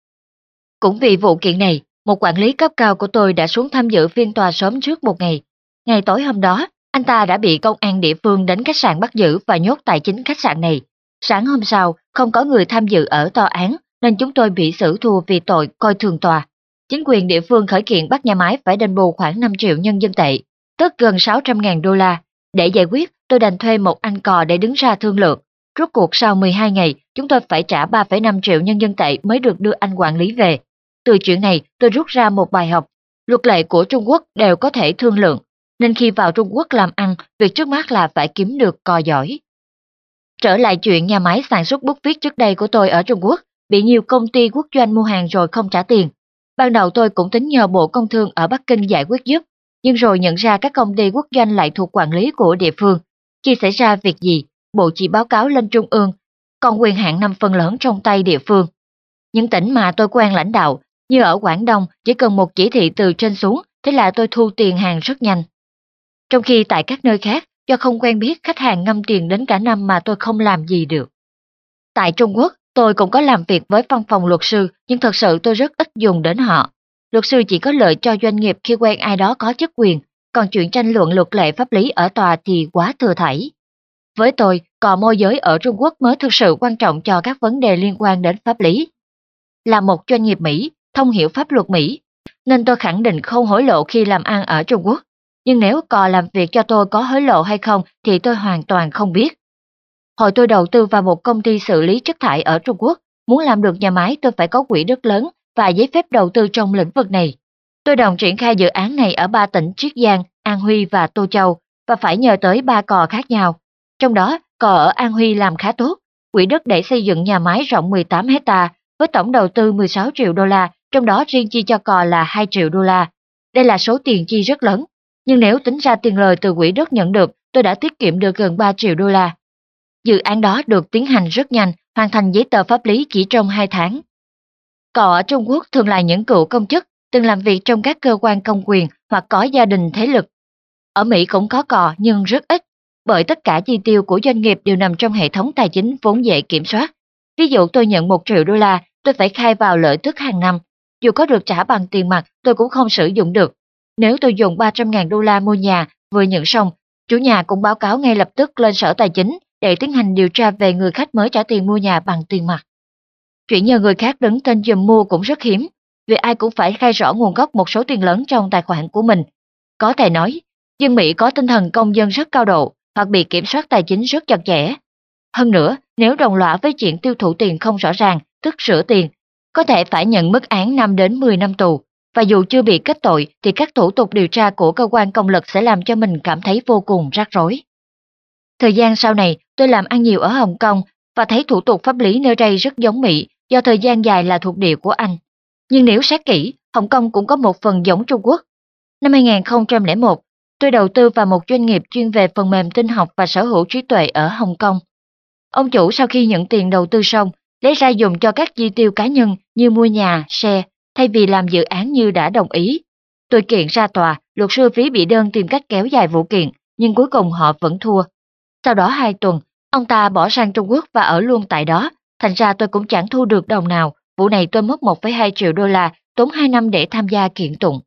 Cũng vì vụ kiện này, một quản lý cấp cao của tôi đã xuống tham dự phiên tòa sớm trước một ngày. Ngày tối hôm đó, anh ta đã bị công an địa phương đến khách sạn bắt giữ và nhốt tại chính khách sạn này. Sáng hôm sau, không có người tham dự ở tòa án, nên chúng tôi bị xử thua vì tội coi thường tòa. Chính quyền địa phương khởi kiện bắt nhà máy phải đền bù khoảng năm triệu nhân dân tệ, tức gần sáu trăm nghìn đô la. Để giải quyết, tôi đành thuê một anh cò để đứng ra thương lượng. Rốt cuộc sau mười hai ngày, chúng tôi phải trả ba phẩy năm triệu nhân dân tệ mới được đưa anh quản lý về. Từ chuyện này, tôi rút ra một bài học. Luật lệ của Trung Quốc đều có thể thương lượng, nên khi vào Trung Quốc làm ăn, việc trước mắt là phải kiếm được cò giỏi. Trở lại chuyện nhà máy sản xuất bút viết trước đây của tôi ở Trung Quốc, bị nhiều công ty quốc doanh mua hàng rồi không trả tiền. Ban đầu tôi cũng tính nhờ Bộ Công Thương ở Bắc Kinh giải quyết giúp, nhưng rồi nhận ra các công ty quốc doanh lại thuộc quản lý của địa phương. Khi xảy ra việc gì, Bộ chỉ báo cáo lên Trung ương, còn quyền hạn nằm phần lớn trong tay địa phương. Những tỉnh mà tôi quen lãnh đạo, như ở Quảng Đông, chỉ cần một chỉ thị từ trên xuống, thế là tôi thu tiền hàng rất nhanh. Trong khi tại các nơi khác, do không quen biết, khách hàng ngâm tiền đến cả năm mà tôi không làm gì được. Tại Trung Quốc, tôi cũng có làm việc với văn phòng luật sư, nhưng thật sự tôi rất ít dùng đến họ. Luật sư chỉ có lợi cho doanh nghiệp khi quen ai đó có chức quyền, còn chuyện tranh luận luật lệ pháp lý ở tòa thì quá thừa thảy. Với tôi, cò môi giới ở Trung Quốc mới thực sự quan trọng cho các vấn đề liên quan đến pháp lý. Là một doanh nghiệp Mỹ, thông hiểu pháp luật Mỹ, nên tôi khẳng định không hối lộ khi làm ăn ở Trung Quốc. Nhưng nếu cò làm việc cho tôi có hối lộ hay không thì tôi hoàn toàn không biết. Hồi tôi đầu tư vào một công ty xử lý chất thải ở Trung Quốc, muốn làm được nhà máy tôi phải có quỹ đất lớn và giấy phép đầu tư trong lĩnh vực này. Tôi đồng triển khai dự án này ở ba tỉnh Chiết Giang, An Huy và Tô Châu và phải nhờ tới ba cò khác nhau. Trong đó, cò ở An Huy làm khá tốt, quỹ đất để xây dựng nhà máy rộng mười tám hectare với tổng đầu tư mười sáu triệu đô la, trong đó riêng chi cho cò là hai triệu đô la. Đây là số tiền chi rất lớn, nhưng nếu tính ra tiền lời từ quỹ đất nhận được, tôi đã tiết kiệm được gần ba triệu đô la. Dự án đó được tiến hành rất nhanh, hoàn thành giấy tờ pháp lý chỉ trong hai tháng. Cò ở Trung Quốc thường là những cựu công chức, từng làm việc trong các cơ quan công quyền hoặc có gia đình thế lực. Ở Mỹ cũng có cò nhưng rất ít, bởi tất cả chi tiêu của doanh nghiệp đều nằm trong hệ thống tài chính vốn dễ kiểm soát. Ví dụ tôi nhận một triệu đô la, tôi phải khai vào lợi tức hàng năm. Dù có được trả bằng tiền mặt, tôi cũng không sử dụng được. Nếu tôi dùng ba trăm ngàn đô la mua nhà, vừa nhận xong, chủ nhà cũng báo cáo ngay lập tức lên Sở Tài chính để tiến hành điều tra về người khách mới trả tiền mua nhà bằng tiền mặt. Chuyện nhờ người khác đứng tên giùm mua cũng rất hiếm, vì ai cũng phải khai rõ nguồn gốc một số tiền lớn trong tài khoản của mình. Có thể nói, dân Mỹ có tinh thần công dân rất cao độ, hoặc bị kiểm soát tài chính rất chặt chẽ. Hơn nữa, nếu đồng lõa với chuyện tiêu thụ tiền không rõ ràng, tức rửa tiền, có thể phải nhận mức án năm đến mười năm tù, và dù chưa bị kết tội thì các thủ tục điều tra của cơ quan công lực sẽ làm cho mình cảm thấy vô cùng rắc rối. Thời gian sau này, tôi làm ăn nhiều ở Hồng Kông và thấy thủ tục pháp lý nơi đây rất giống Mỹ do thời gian dài là thuộc địa của Anh. Nhưng nếu xét kỹ, Hồng Kông cũng có một phần giống Trung Quốc. Năm hai nghìn không trăm lẻ một, tôi đầu tư vào một doanh nghiệp chuyên về phần mềm tin học và sở hữu trí tuệ ở Hồng Kông. Ông chủ sau khi nhận tiền đầu tư xong, lấy ra dùng cho các chi tiêu cá nhân như mua nhà, xe, thay vì làm dự án như đã đồng ý. Tôi kiện ra tòa, luật sư phí bị đơn tìm cách kéo dài vụ kiện, nhưng cuối cùng họ vẫn thua. Sau đó hai tuần, ông ta bỏ sang Trung Quốc và ở luôn tại đó, thành ra tôi cũng chẳng thu được đồng nào. Vụ này tôi mất một phẩy hai triệu đô la, tốn hai năm để tham gia kiện tụng.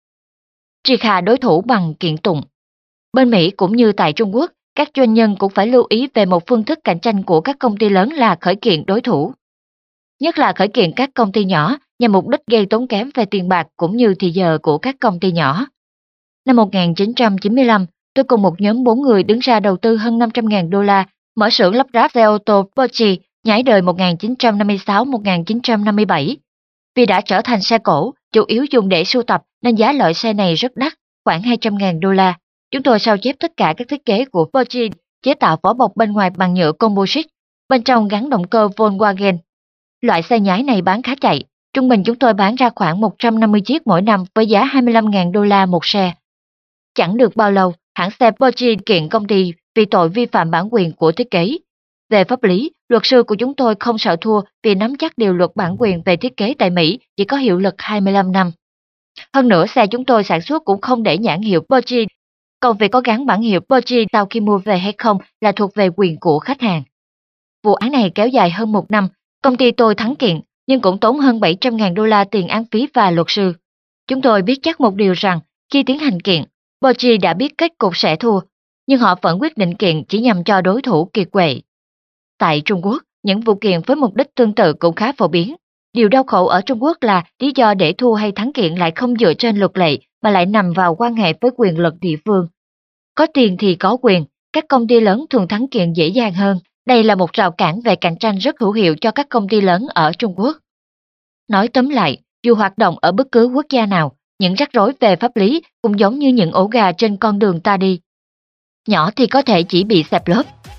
Triệt hạ đối thủ bằng kiện tụng. Bên Mỹ cũng như tại Trung Quốc, các doanh nhân cũng phải lưu ý về một phương thức cạnh tranh của các công ty lớn là khởi kiện đối thủ. Nhất là khởi kiện các công ty nhỏ nhằm mục đích gây tốn kém về tiền bạc cũng như thì giờ của các công ty nhỏ. Năm một nghìn chín trăm chín mươi lăm, tôi cùng một nhóm bốn người đứng ra đầu tư hơn năm trăm ngàn đô la, mở xưởng lắp ráp xe ô tô Porsche nhái đời một nghìn chín trăm năm mươi sáu đến một nghìn chín trăm năm mươi bảy. Vì đã trở thành xe cổ, chủ yếu dùng để sưu tập nên giá loại xe này rất đắt, khoảng hai trăm ngàn đô la. Chúng tôi sao chép tất cả các thiết kế của Porsche, chế tạo vỏ bọc bên ngoài bằng nhựa composite, bên trong gắn động cơ Volkswagen. Loại xe nhái này bán khá chạy, trung bình chúng tôi bán ra khoảng một trăm năm mươi chiếc mỗi năm với giá hai mươi lăm ngàn đô la một xe. Chẳng được bao lâu, hãng xe Porsche kiện công ty vì tội vi phạm bản quyền của thiết kế. Về pháp lý, luật sư của chúng tôi không sợ thua vì nắm chắc điều luật bản quyền về thiết kế tại Mỹ chỉ có hiệu lực hai mươi lăm năm. Hơn nữa, xe chúng tôi sản xuất cũng không để nhãn hiệu Porsche, còn việc có gắn bản hiệu Porsche sau khi mua về hay không là thuộc về quyền của khách hàng. Vụ án này kéo dài hơn một năm, công ty tôi thắng kiện, nhưng cũng tốn hơn bảy trăm ngàn đô la tiền án phí và luật sư. Chúng tôi biết chắc một điều rằng, khi tiến hành kiện, Porsche đã biết kết cục sẽ thua, nhưng họ vẫn quyết định kiện chỉ nhằm cho đối thủ kiệt quệ. Tại Trung Quốc, những vụ kiện với mục đích tương tự cũng khá phổ biến. Điều đau khổ ở Trung Quốc là lý do để thua hay thắng kiện lại không dựa trên luật lệ mà lại nằm vào quan hệ với quyền lực địa phương. Có tiền thì có quyền, các công ty lớn thường thắng kiện dễ dàng hơn. Đây là một rào cản về cạnh tranh rất hữu hiệu cho các công ty lớn ở Trung Quốc. Nói tóm lại, dù hoạt động ở bất cứ quốc gia nào, những rắc rối về pháp lý cũng giống như những ổ gà trên con đường ta đi. Nhỏ thì có thể chỉ bị xẹp lốp,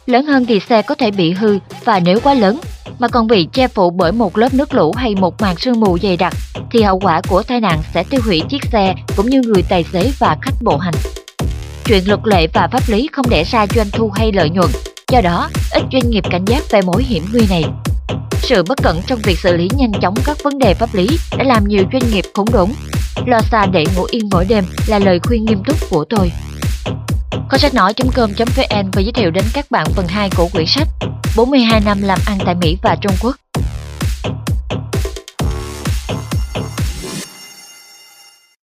Lớn hơn thì xe có thể bị hư, và nếu quá lớn mà còn bị che phủ bởi một lớp nước lũ hay một màn sương mù dày đặc thì hậu quả của tai nạn sẽ tiêu hủy chiếc xe cũng như người tài xế và khách bộ hành. Chuyện luật lệ và pháp lý không đẻ ra doanh thu hay lợi nhuận, do đó ít doanh nghiệp cảnh giác về mối hiểm nguy này. Sự bất cẩn trong việc xử lý nhanh chóng các vấn đề pháp lý đã làm nhiều doanh nghiệp khốn đốn. Lo xa để ngủ yên mỗi đêm là lời khuyên nghiêm túc của tôi. Kho sách nói chấm com chấm vn vừa giới thiệu đến các bạn phần hai của quyển sách bốn mươi hai năm làm ăn tại Mỹ và Trung Quốc.